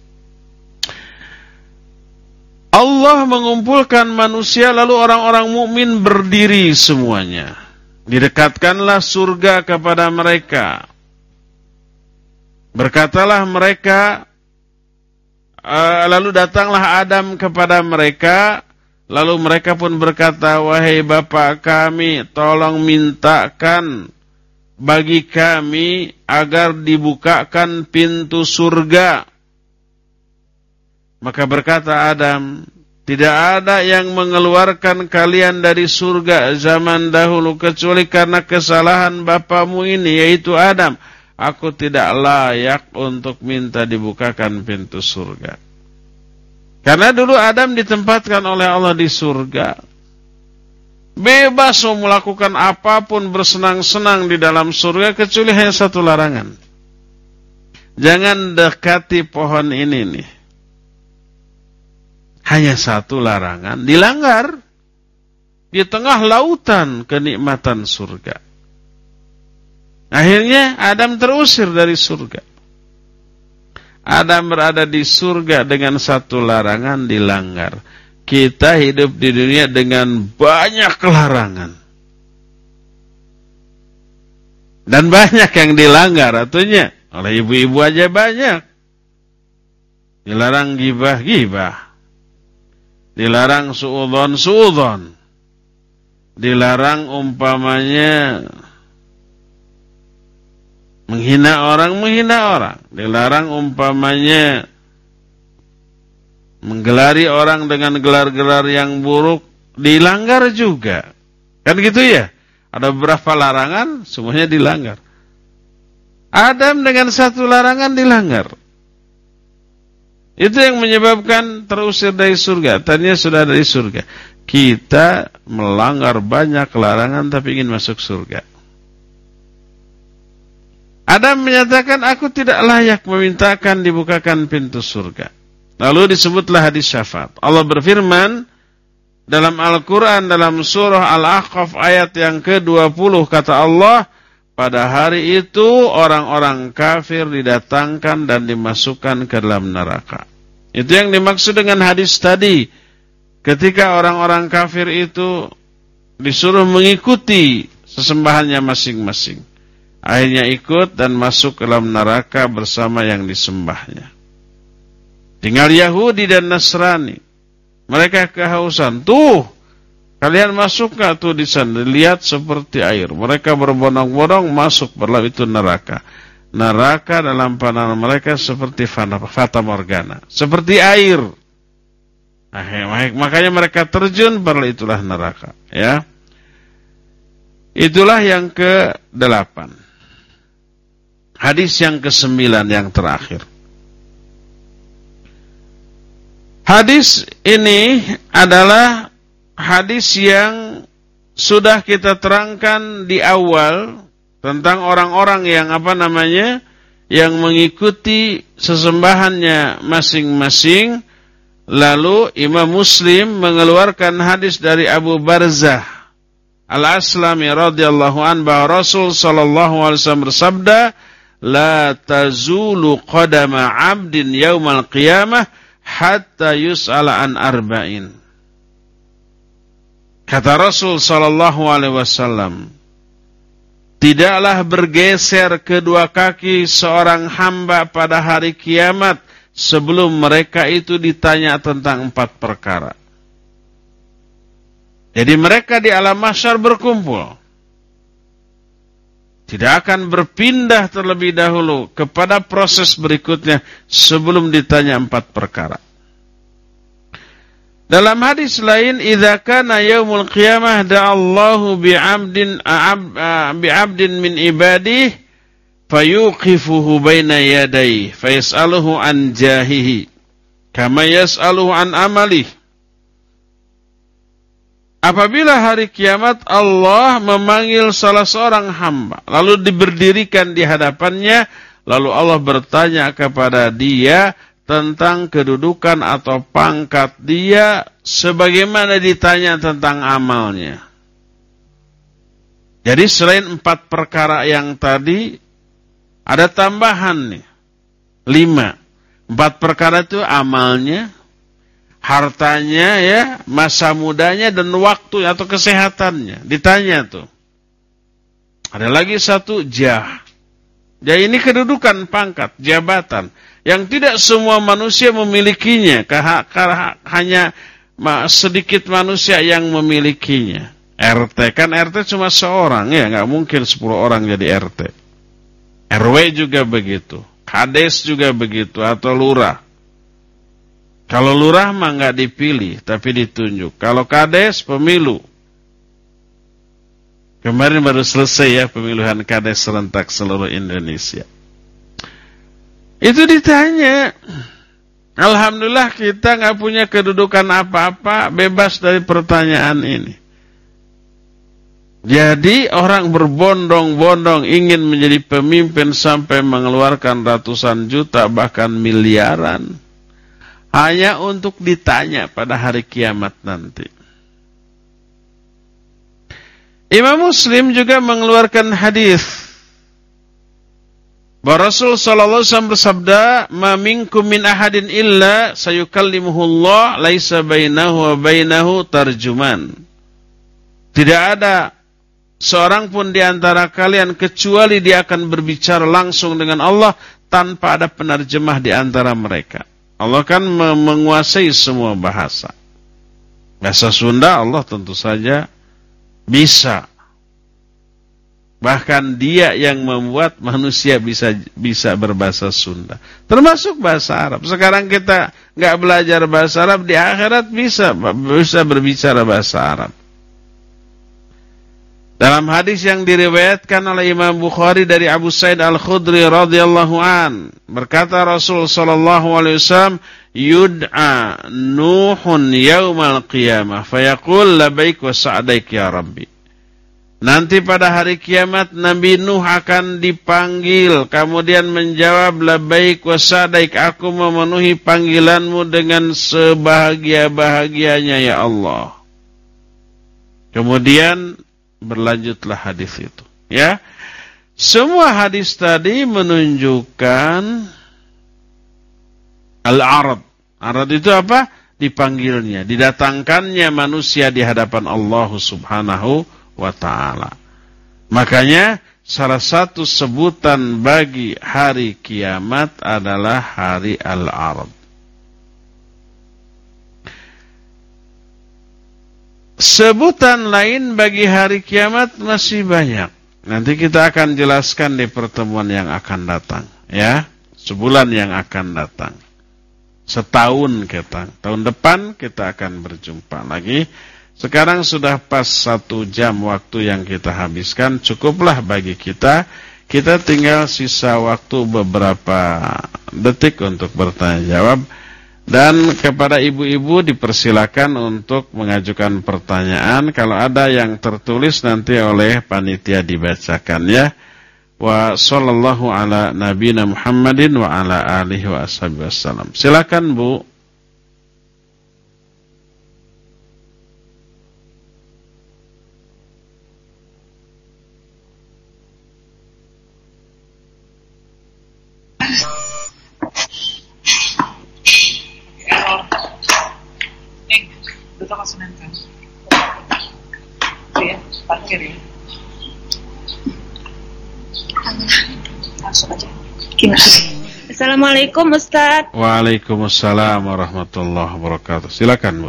Allah mengumpulkan manusia lalu orang-orang mukmin berdiri semuanya. Didekatkanlah surga kepada mereka. Berkatalah mereka, lalu datanglah Adam kepada mereka, lalu mereka pun berkata, wahai Bapa kami, tolong mintakan bagi kami agar dibukakan pintu surga. Maka berkata Adam, tidak ada yang mengeluarkan kalian dari surga zaman dahulu kecuali karena kesalahan bapamu ini, yaitu Adam. Aku tidak layak untuk minta dibukakan pintu surga. Karena dulu Adam ditempatkan oleh Allah di surga. Bebas mau melakukan apapun, bersenang-senang di dalam surga, kecuali hanya satu larangan. Jangan dekati pohon ini nih. Hanya satu larangan, dilanggar di tengah lautan kenikmatan surga. Akhirnya Adam terusir dari surga. Adam berada di surga dengan satu larangan dilanggar. Kita hidup di dunia dengan banyak larangan. Dan banyak yang dilanggar, artinya oleh ibu-ibu aja banyak. Dilarang gibah-gibah. Dilarang suudzon. Dilarang umpamanya menghina orang. Dilarang umpamanya menggelari orang dengan gelar-gelar yang buruk. Dilanggar juga. Kan gitu ya? Ada beberapa larangan, semuanya dilanggar. Adam dengan satu larangan dilanggar. Itu yang menyebabkan terusir dari surga. Tadinya sudah dari surga. Kita melanggar banyak larangan tapi ingin masuk surga. Adam menyatakan, aku tidak layak memintakan dibukakan pintu surga. Lalu disebutlah hadis syafaat. Allah berfirman dalam Al-Quran, dalam surah Al-Ahqaf ayat yang ke-20, kata Allah, pada hari itu orang-orang kafir didatangkan dan dimasukkan ke dalam neraka. Itu yang dimaksud dengan hadis tadi. Ketika orang-orang kafir itu disuruh mengikuti sesembahannya masing-masing. Akhirnya ikut dan masuk ke dalam neraka bersama yang disembahnya. Tinggal Yahudi dan Nasrani. Mereka kehausan. Tuh, kalian masuk gak tuh di sana? Lihat seperti air. Mereka berbondong-bondong masuk berlalu itu neraka. Neraka dalam pandangan mereka seperti fata morgana, seperti air. Makanya mereka terjun berlalu itulah neraka. Ya, itulah yang ke-8. Hadis yang ke-9 yang terakhir. Hadis ini adalah hadis yang sudah kita terangkan di awal tentang orang-orang yang yang mengikuti sesembahannya masing-masing. Lalu Imam Muslim mengeluarkan hadis dari Abu Barzah Al-Aslami radhiyallahu anhu bahwa Rasul sallallahu alaihi wasallam bersabda, la tazulu qadama 'abdin yaumal qiyamah hatta yus'ala an arba'in. Kata Rasul sallallahu alaihi wasallam, tidaklah bergeser kedua kaki seorang hamba pada hari kiamat sebelum mereka itu ditanya tentang 4 perkara. Jadi mereka di alam mahsyar berkumpul. Tidak akan berpindah terlebih dahulu kepada proses berikutnya sebelum ditanya 4 perkara. Dalam hadis lain, idza kana yaumul qiyamah da'allahu bi'abdin min ibadihi fayuqifuhu baina yadayhi fayas'aluhu an jahihi kama yas'aluhu an amalihi. Apabila hari kiamat Allah memanggil salah seorang hamba, lalu diberdirikan di hadapannya, lalu Allah bertanya kepada dia tentang kedudukan atau pangkat dia sebagaimana ditanya tentang amalnya. Jadi selain 4 perkara yang tadi, ada tambahan nih, 5. 4 perkara itu amalnya, hartanya ya, masa mudanya dan waktu atau kesehatannya. Ditanya tuh. Ada lagi 1 jah. Jah ini kedudukan, pangkat, jabatan yang tidak semua manusia memilikinya, hanya sedikit manusia yang memilikinya. RT kan RT cuma seorang ya, nggak mungkin 10 orang jadi RT. RW juga begitu, kades juga begitu, atau lurah. Kalau lurah mah nggak dipilih tapi ditunjuk. Kalau kades pemilu. Kemarin baru selesai ya pemilihan kades serentak seluruh Indonesia. Itu ditanya. Alhamdulillah kita nggak punya kedudukan apa-apa, bebas dari pertanyaan ini. Jadi orang berbondong-bondong ingin menjadi pemimpin sampai mengeluarkan ratusan juta bahkan miliaran hanya untuk ditanya pada hari kiamat nanti. Imam Muslim juga mengeluarkan hadis bahwa Rasul sallallahu alaihi wasallam bersabda, "Ma minkum min ahadin illa sayukallimuhullah laisa bainahu wa bainahu tarjuman." Tidak ada seorang pun di antara kalian kecuali dia akan berbicara langsung dengan Allah tanpa ada penerjemah di antara mereka. Allah kan menguasai semua bahasa. Bahasa Sunda Allah tentu saja bisa. Bahkan dia yang membuat manusia bisa berbahasa Sunda. Termasuk bahasa Arab. Sekarang kita nggak belajar bahasa Arab, di akhirat bisa berbicara bahasa Arab. Dalam hadis yang diriwayatkan oleh Imam Bukhari dari Abu Sa'id Al-Khudri radhiyallahu an, berkata Rasul sallallahu alaihi wasallam, "Yud'a Nuhun yaumal qiyamah fayaqul labbaik wa sa'daik ya Rabbi." Nanti pada hari kiamat Nabi Nuh akan dipanggil, kemudian menjawab, labbaik wa sa'daik, aku memenuhi panggilanmu dengan sebahagia-bahagianya ya Allah. Kemudian berlanjutlah hadis itu, ya. Semua hadis tadi menunjukkan al-arad. Arad itu apa? Dipanggilnya, didatangkannya manusia di hadapan Allah Subhanahu wa ta'ala. Makanya salah satu sebutan bagi hari kiamat adalah hari al-arad. Sebutan lain bagi hari kiamat masih banyak. Nanti kita akan jelaskan di pertemuan yang akan datang, ya. Sebulan yang akan datang. Setahun kita. Tahun depan kita akan berjumpa lagi. Sekarang sudah pas 1 jam waktu yang kita habiskan. Cukuplah bagi kita. Kita tinggal sisa waktu beberapa detik untuk bertanya jawab. Dan kepada ibu-ibu dipersilakan untuk mengajukan pertanyaan. Kalau ada yang tertulis nanti oleh panitia dibacakan, ya. Wa sallallahu ala nabiyina Muhammadin wa ala alihi wa ashabihi wassalam. Silakan Bu. Parkir ya. Langsung aja. Assalamualaikum Ustaz. Waalaikumsalam warahmatullahi wabarakatuh. Silakan Bu.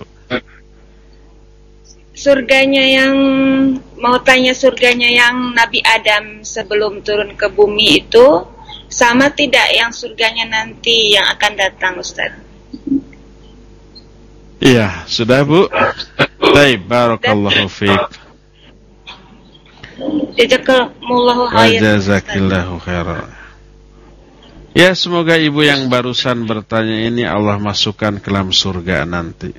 Surganya yang mau tanya, surganya yang Nabi Adam sebelum turun ke bumi itu sama tidak yang surganya nanti yang akan datang Ustaz? Iya, sudah Bu. Baik, barakallahu fiik. Jazakumullahu khairan. Jazakillahu khairan. Ya, semoga ibu yang barusan bertanya ini Allah masukkan ke dalam surga nanti.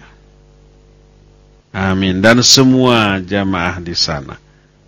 Amin. Dan semua jamaah di sana.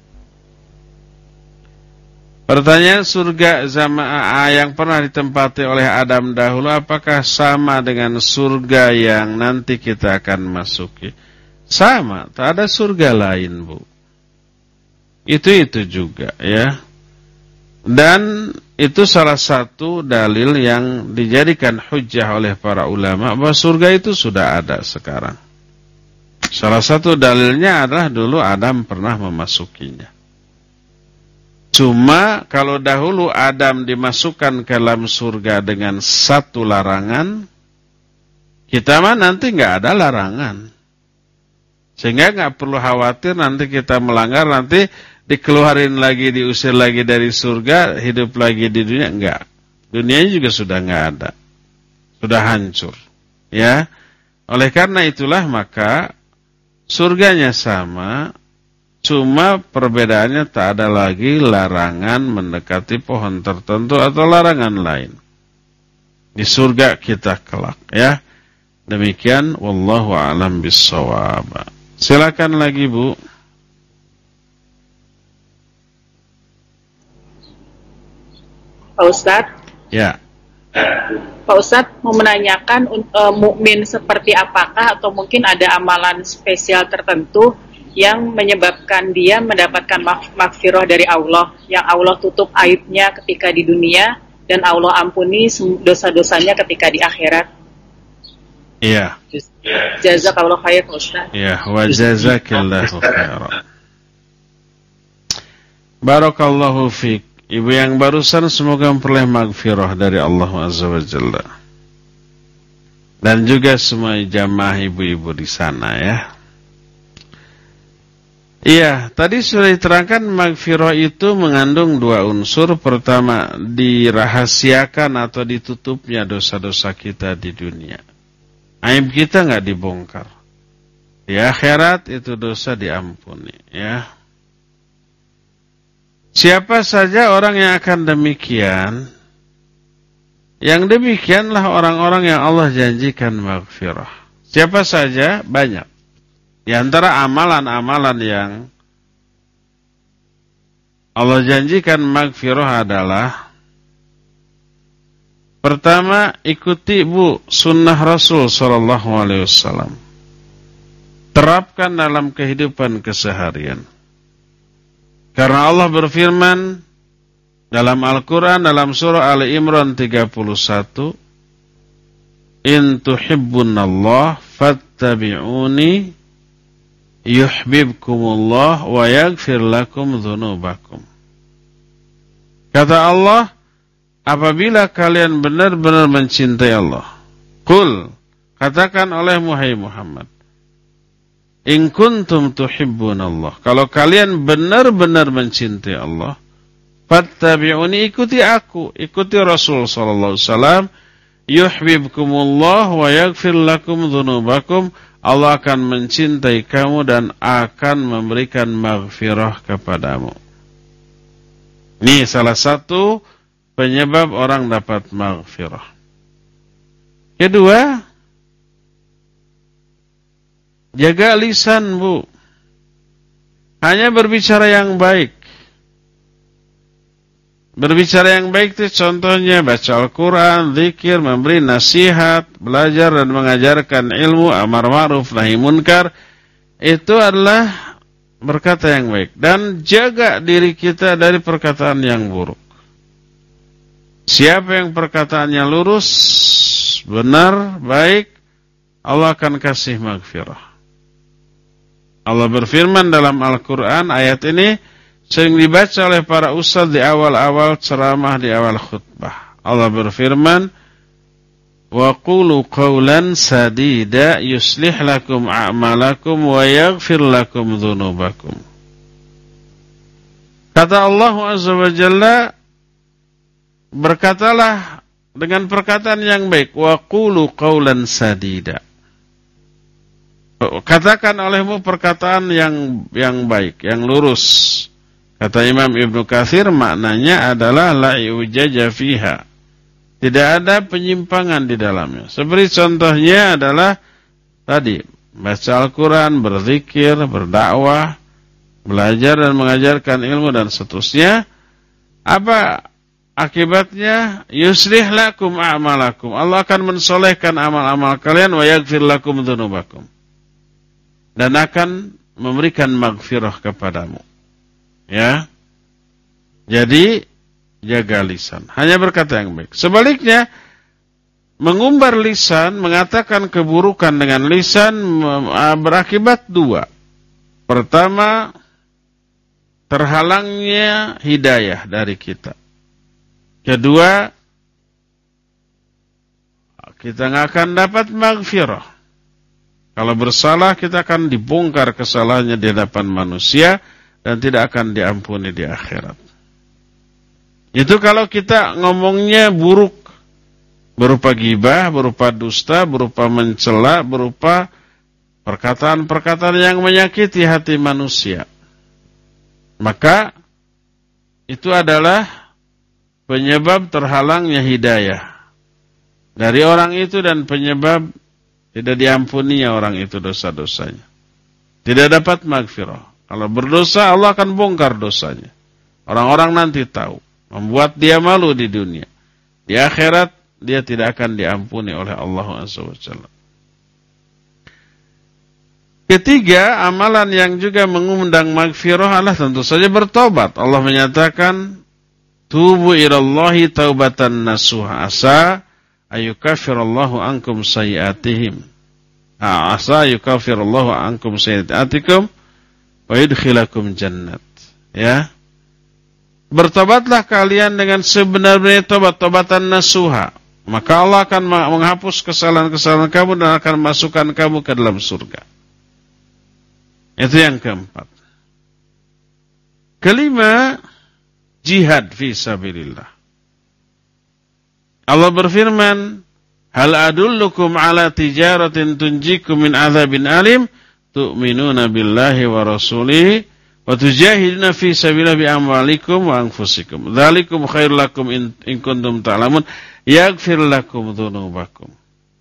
Pertanyaan, surga jamaah yang pernah ditempati oleh Adam dahulu apakah sama dengan surga yang nanti kita akan masuki? Sama, tak ada surga lain Bu. Itu juga ya. Dan itu salah satu dalil yang dijadikan hujjah oleh para ulama bahwa surga itu sudah ada sekarang. Salah satu dalilnya adalah dulu Adam pernah memasukinya. Cuma kalau dahulu Adam dimasukkan ke dalam surga dengan satu larangan, kita mah nanti nggak ada larangan. Sehingga nggak perlu khawatir nanti kita melanggar, nanti dikeluarin lagi, diusir lagi dari surga, hidup lagi di dunia. Enggak. Dunianya juga sudah nggak ada. Sudah hancur. Ya. Oleh karena itulah maka surganya sama, cuma perbedaannya tak ada lagi larangan mendekati pohon tertentu atau larangan lain. Di surga kita kelak, ya. Demikian, wallahu a'lam bissawab. Silakan lagi, Bu. Pak Ustadz. Ya. Pak Ustadz mau menanyakan mukmin seperti apakah atau mungkin ada amalan spesial tertentu yang menyebabkan dia mendapatkan maghfirah dari Allah, yang Allah tutup aibnya ketika di dunia dan Allah ampuni dosa-dosanya ketika di akhirat. Iya. Jazakallahu khair, Ustaz. Iya, wa jazakallahu khairan. Barakallahu fiik. Ibu yang barusan semoga memperoleh maghfirah dari Allah Azza wa Jalla. Dan juga semua jamaah ibu-ibu di sana ya. Iya, tadi sudah diterangkan maghfirah itu mengandung dua unsur. Pertama, dirahasiakan atau ditutupnya dosa-dosa kita di dunia. Aib kita nggak dibongkar. Di akhirat itu dosa diampuni, ya. Siapa saja orang yang akan demikian, yang demikianlah orang-orang yang Allah janjikan maghfirah. Siapa saja? Banyak. Di antara amalan-amalan yang Allah janjikan maghfirah adalah pertama, ikuti Bu sunnah Rasul sallallahu alaihi wasallam. Terapkan dalam kehidupan keseharian. Karena Allah berfirman dalam Al-Qur'an dalam surah Ali Imran 31, "In tuhibbunallah fattabi'uni yuhibbukumullah wa yaghfir lakum dzunubakum." Kata Allah, apabila kalian benar-benar mencintai Allah, qul, katakan oleh Muhammad, in kuntum tuhibbunallah, kalau kalian benar-benar mencintai Allah, fattabi'uni, ikuti aku, ikuti Rasul sallallahu alaihi wasallam, yuhibbukumullah wa yaghfir lakum dzunubakum, Allah akan mencintai kamu dan akan memberikan maghfirah kepadamu. Ini salah satu penyebab orang dapat maghfirah. Kedua, jaga lisan Bu. Hanya berbicara yang baik. Berbicara yang baik itu contohnya baca Al-Quran, zikir, memberi nasihat, belajar dan mengajarkan ilmu, amar ma'ruf, nahi munkar. Itu adalah berkata yang baik. Dan jaga diri kita dari perkataan yang buruk. Siapa yang perkataannya lurus, benar, baik, Allah akan kasih maghfirah. Allah berfirman dalam Al-Quran, ayat ini sering dibaca oleh para ustaz di awal-awal ceramah, di awal khutbah. Allah berfirman, wa qulu qawlan sadida yuslih lakum a'malakum wa yaghfir lakum dzunubakum. Kata Allah Azza wa Jalla, berkatalah dengan perkataan yang baik, wa qulu qawlan sadida. Katakan olehmu perkataan yang baik, yang lurus. Kata Imam Ibnu Katsir, maknanya adalah la iujaja fiha. Tidak ada penyimpangan di dalamnya. Seperti contohnya adalah tadi, baca Al-Quran, berzikir, berdakwah, belajar dan mengajarkan ilmu dan seterusnya. Apa akibatnya? Yuslih lakum a'malakum. Allah akan mensolehkan amal-amal kalian, wa yaghfir lakum dzunubakum. Dan akan memberikan maghfirah kepadamu. Ya. Jadi jaga lisan, hanya berkata yang baik. Sebaliknya, mengumbar lisan, mengatakan keburukan dengan lisan berakibat dua. Pertama, terhalangnya hidayah dari kita. Kedua, kita nggak akan dapat maghfirah. Kalau bersalah, kita akan dibongkar kesalahannya di hadapan manusia dan tidak akan diampuni di akhirat. Itu kalau kita ngomongnya buruk, berupa ghibah, berupa dusta, berupa mencela, berupa perkataan-perkataan yang menyakiti hati manusia. Maka itu adalah penyebab terhalangnya hidayah dari orang itu dan penyebab tidak diampuninya orang itu dosa-dosanya. Tidak dapat maghfirah. Kalau berdosa, Allah akan bongkar dosanya. Orang-orang nanti tahu, membuat dia malu di dunia. Di akhirat dia tidak akan diampuni oleh Allah SWT. Ketiga, amalan yang juga mengundang maghfirah adalah tentu saja bertobat. Allah menyatakan, tubu ilallahi taubatan nasuha asa ayyukafirallahu ankum sayiatihim. Asa ayyukafirallahu ankum sayiatikum wa yudkhilakum jannat. Ya. Bertobatlah kalian dengan sebenar-benarnya tobat, tobatan nasuha. Maka Allah akan menghapus kesalahan-kesalahan kamu dan akan masukkan kamu ke dalam surga. Itu yang keempat. Kelima, jihad fi sabilillah. Allah berfirman, hal adullukum ala tijaratin tunjikum min adzabin alim, tu'minuna billahi wa rasulihi wa tujahiduna fi sabilillah bi amwalikum wa anfusikum. Dzalikum khairul lakum in kuntum ta'lamun, yaghfir lakum dzunubakum.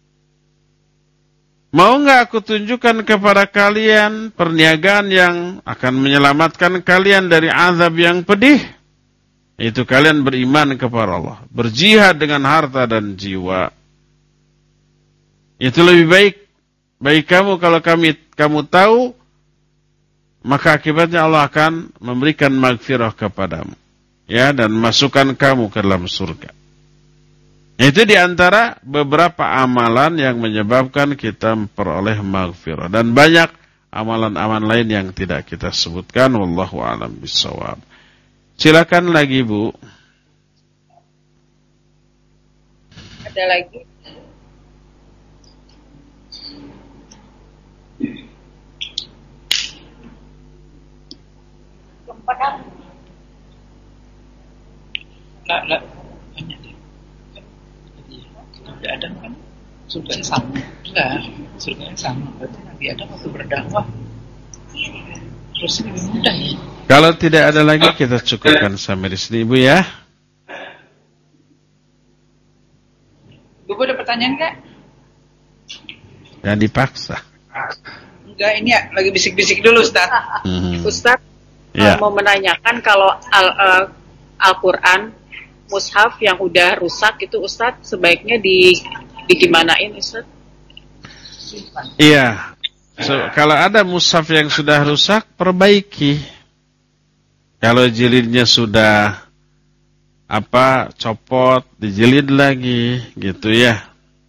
Mau enggak aku tunjukkan kepada kalian perniagaan yang akan menyelamatkan kalian dari azab yang pedih? Itu kalian beriman kepada Allah, berjihad dengan harta dan jiwa. Itu lebih baik bagi kamu kalau kamu tahu, maka akibatnya Allah akan memberikan maghfirah kepadamu, ya, dan masukkan kamu ke dalam surga. Itu diantara beberapa amalan yang menyebabkan kita memperoleh maghfirah, dan banyak amalan-amalan lain yang tidak kita sebutkan. Wallahu a'lam bishawab. Silakan lagi, Bu. Ada lagi? Enggak banyak deh. Nabi Adam kan surganya sama. Enggak, surganya sama. Berarti Nabi Adam waktu berdakwah terus lebih mudah ya. Kalau tidak ada lagi kita cukupkan sampai di sini, Ibu, ya. Bu, ada pertanyaan enggak? Jangan dipaksa. Enggak, ini ya, lagi bisik-bisik dulu, Ustaz. Ustaz, Ya. mau menanyakan kalau Al-Quran mushaf yang udah rusak itu Ustaz sebaiknya digimanain Ustaz? Iya. Kalau ada mushaf yang sudah rusak, perbaiki. Kalau jilidnya sudah copot, dijilid lagi, gitu ya.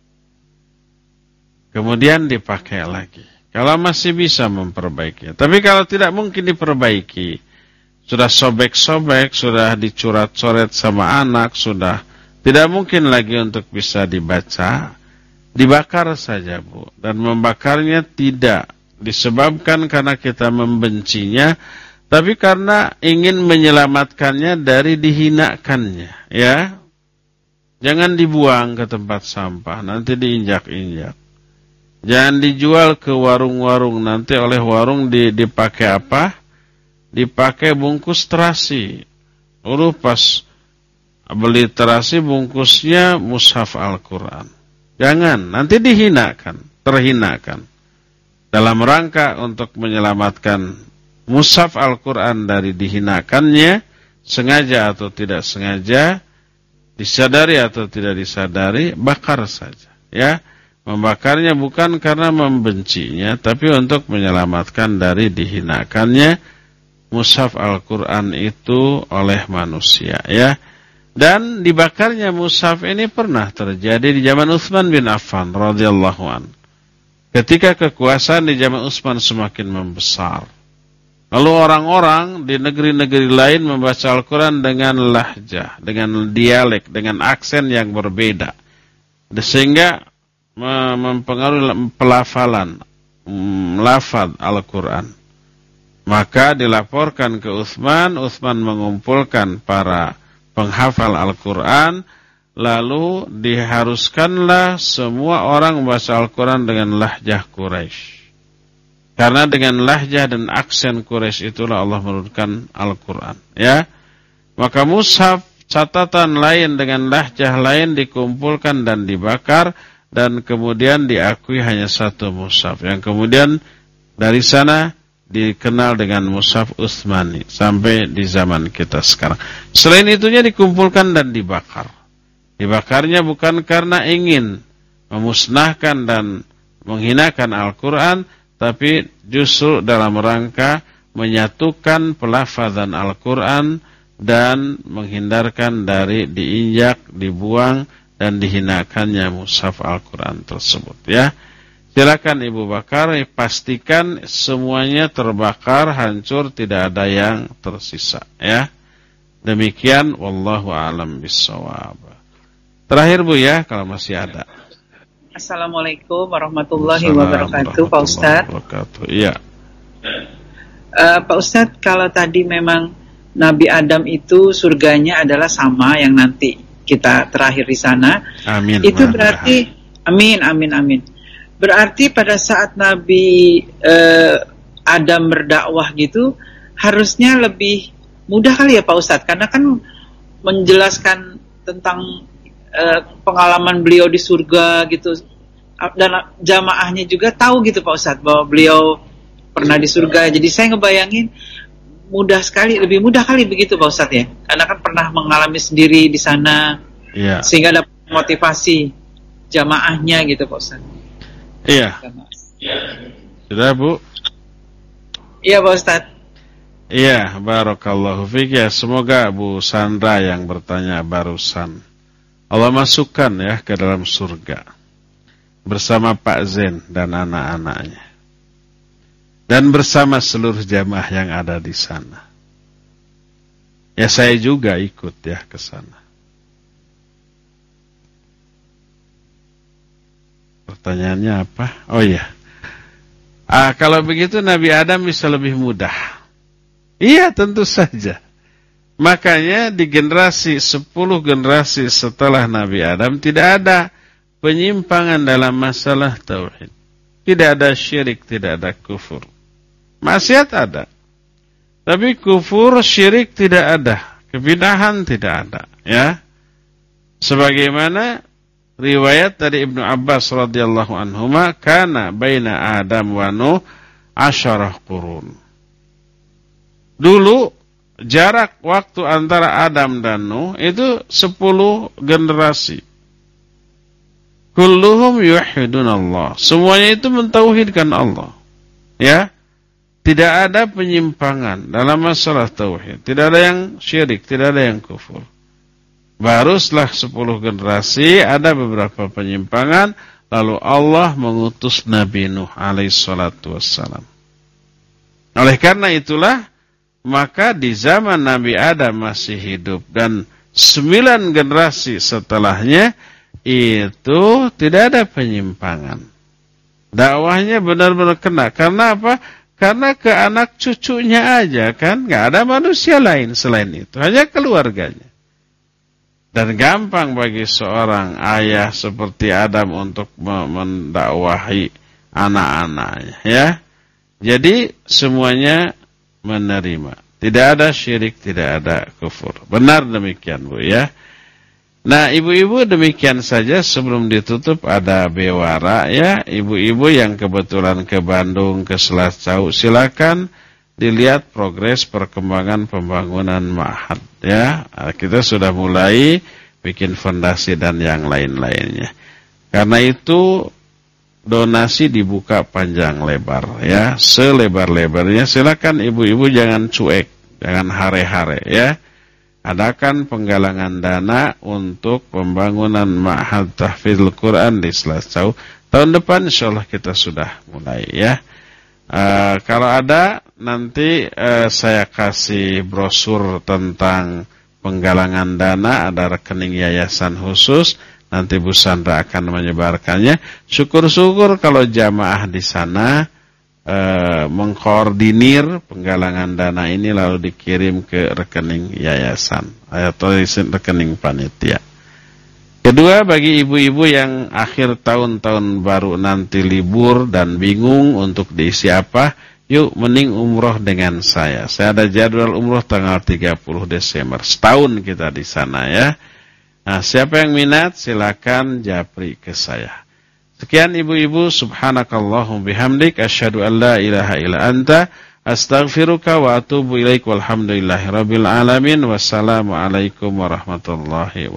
Kemudian dipakai lagi. Kalau masih bisa memperbaikinya. Tapi kalau tidak mungkin diperbaiki, sudah sobek-sobek, sudah dicoret-coret sama anak, sudah tidak mungkin lagi untuk bisa dibaca, dibakar saja, Bu. Dan membakarnya tidak disebabkan karena kita membencinya, tapi karena ingin menyelamatkannya dari dihinakannya, ya. Jangan dibuang ke tempat sampah, nanti diinjak-injak. Jangan dijual ke warung-warung, nanti oleh warung dipakai apa? Dipakai bungkus terasi. Pas beli terasi bungkusnya mushaf Al-Quran. Jangan, nanti terhinakan. Dalam rangka untuk menyelamatkan mushaf Al-Quran dari dihinakannya, sengaja atau tidak sengaja, disadari atau tidak disadari, bakar saja, ya. Membakarnya bukan karena membencinya, tapi untuk menyelamatkan dari dihinakannya mushaf Al-Quran itu oleh manusia, ya. Dan dibakarnya mushaf ini pernah terjadi di zaman Utsman bin Affan radhiyallahu an. Ketika kekuasaan di zaman Utsman semakin membesar, lalu orang-orang di negeri-negeri lain membaca Al-Quran dengan lahjah, dengan dialek, dengan aksen yang berbeda, sehingga mempengaruhi pelafalan lafaz Al-Quran. Maka dilaporkan ke Utsman mengumpulkan para penghafal Al-Quran, lalu diharuskanlah semua orang membaca Al-Quran dengan lahjah Quraisy. Karena dengan lahjah dan aksen Quraisy itulah Allah menurunkan Al-Quran, ya. Maka mushaf catatan lain dengan lahjah lain dikumpulkan dan dibakar, dan kemudian diakui hanya satu mushaf, yang kemudian dari sana dikenal dengan mushaf Utsmani sampai di zaman kita sekarang. Selain itunya dikumpulkan dan dibakar. Dibakarnya bukan karena ingin memusnahkan dan menghinakan Al-Quran, tapi justru dalam rangka menyatukan pelafazan Al-Quran dan menghindarkan dari diinjak, dibuang, dan dihinakannya mushaf Al-Quran tersebut, ya. Silakan Ibu bakar, pastikan semuanya terbakar, hancur, tidak ada yang tersisa, ya. Demikian, wallahu a'lam bishawab. Terakhir Bu, ya, kalau masih ada. Assalamualaikum warahmatullahi wabarakatuh, Pak Ustadz. Iya. Pak Ustadz, kalau tadi memang Nabi Adam itu surganya adalah sama yang nanti kita terakhir di sana. Amin. Itu berarti, amin. Berarti pada saat Nabi Adam berdakwah gitu, harusnya lebih mudah kali ya Pak Ustadz, karena kan menjelaskan tentang pengalaman beliau di surga gitu, dan jamaahnya juga tahu gitu Pak Ustadz bahwa beliau pernah di surga. Jadi saya ngebayangin lebih mudah kali begitu Pak Ustadz, ya, karena kan pernah mengalami sendiri di sana, ya. Sehingga ada motivasi jamaahnya gitu Pak Ustadz. Iya. Sudah Bu? Iya Pak Ustadz. Iya, barakallahu fiik, ya. Semoga Bu Sandra yang bertanya barusan Allah masukkan, ya, ke dalam surga bersama Pak Zen dan anak-anaknya, dan bersama seluruh jamaah yang ada di sana. Ya, saya juga ikut, ya, ke sana. Pertanyaannya apa? Oh iya. Kalau begitu Nabi Adam bisa lebih mudah. Iya, tentu saja. Makanya di 10 generasi setelah Nabi Adam tidak ada penyimpangan dalam masalah tauhid. Tidak ada syirik, tidak ada kufur. Maksiat ada, tapi kufur, syirik tidak ada. Kebidahan tidak ada, ya. Sebagaimana riwayat dari Ibnu Abbas radhiyallahu anhuma, kana baina Adam wa Nuh 10 qurun. Dulu jarak waktu antara Adam dan Nuh itu 10 generasi. Kulluhum yuwahhidunallah. Semuanya itu mentauhidkan Allah. Ya. Tidak ada penyimpangan dalam masalah tauhid. Tidak ada yang syirik, tidak ada yang kufur. Baru setelah 10 generasi ada beberapa penyimpangan, lalu Allah mengutus Nabi Nuh alaihissalatu wassalam. Oleh karena itulah, maka di zaman Nabi Adam masih hidup dan 9 generasi setelahnya itu tidak ada penyimpangan. Dakwahnya benar-benar kena. Karena apa? Karena ke anak cucunya aja, kan, nggak ada manusia lain selain itu, hanya keluarganya. Dan gampang bagi seorang ayah seperti Adam untuk mendakwahi anak-anaknya, ya. Jadi semuanya menerima. Tidak ada syirik, tidak ada kufur. Benar demikian, Bu, ya. Nah, ibu-ibu, demikian saja. Sebelum ditutup ada bewara, ya. Ibu-ibu yang kebetulan ke Bandung, ke Selacau, silakan dilihat progres perkembangan pembangunan ma'had, ya. Kita sudah mulai bikin fondasi dan yang lain-lainnya. Karena itu donasi dibuka panjang lebar ya, selebar-lebarnya. Silakan ibu-ibu jangan cuek, jangan hare-hare ya. Adakan penggalangan dana untuk pembangunan Ma'had Tahfidzul Quran di Selasau. Tahun depan insyaallah kita sudah mulai ya. Kalau ada nanti saya kasih brosur tentang penggalangan dana, ada rekening yayasan khusus. Nanti Bu Sandra akan menyebarkannya. Syukur-syukur kalau jamaah di sana mengkoordinir penggalangan dana ini lalu dikirim ke rekening yayasan atau rekening panitia. Kedua, bagi ibu-ibu yang akhir tahun baru nanti libur dan bingung untuk diisi apa, yuk mending umroh dengan saya. Saya ada jadwal umroh tanggal 30 Desember. Setahun kita di sana ya. Nah, siapa yang minat silakan japri ke saya. Sekian ibu-ibu, subhanakallahum bihamdik, asyhadu an la ilaha illa anta, astaghfiruka wa atubu ilaik, walhamdulillahi rabbil alamin, wassalamualaikum warahmatullahi wabarakatuh.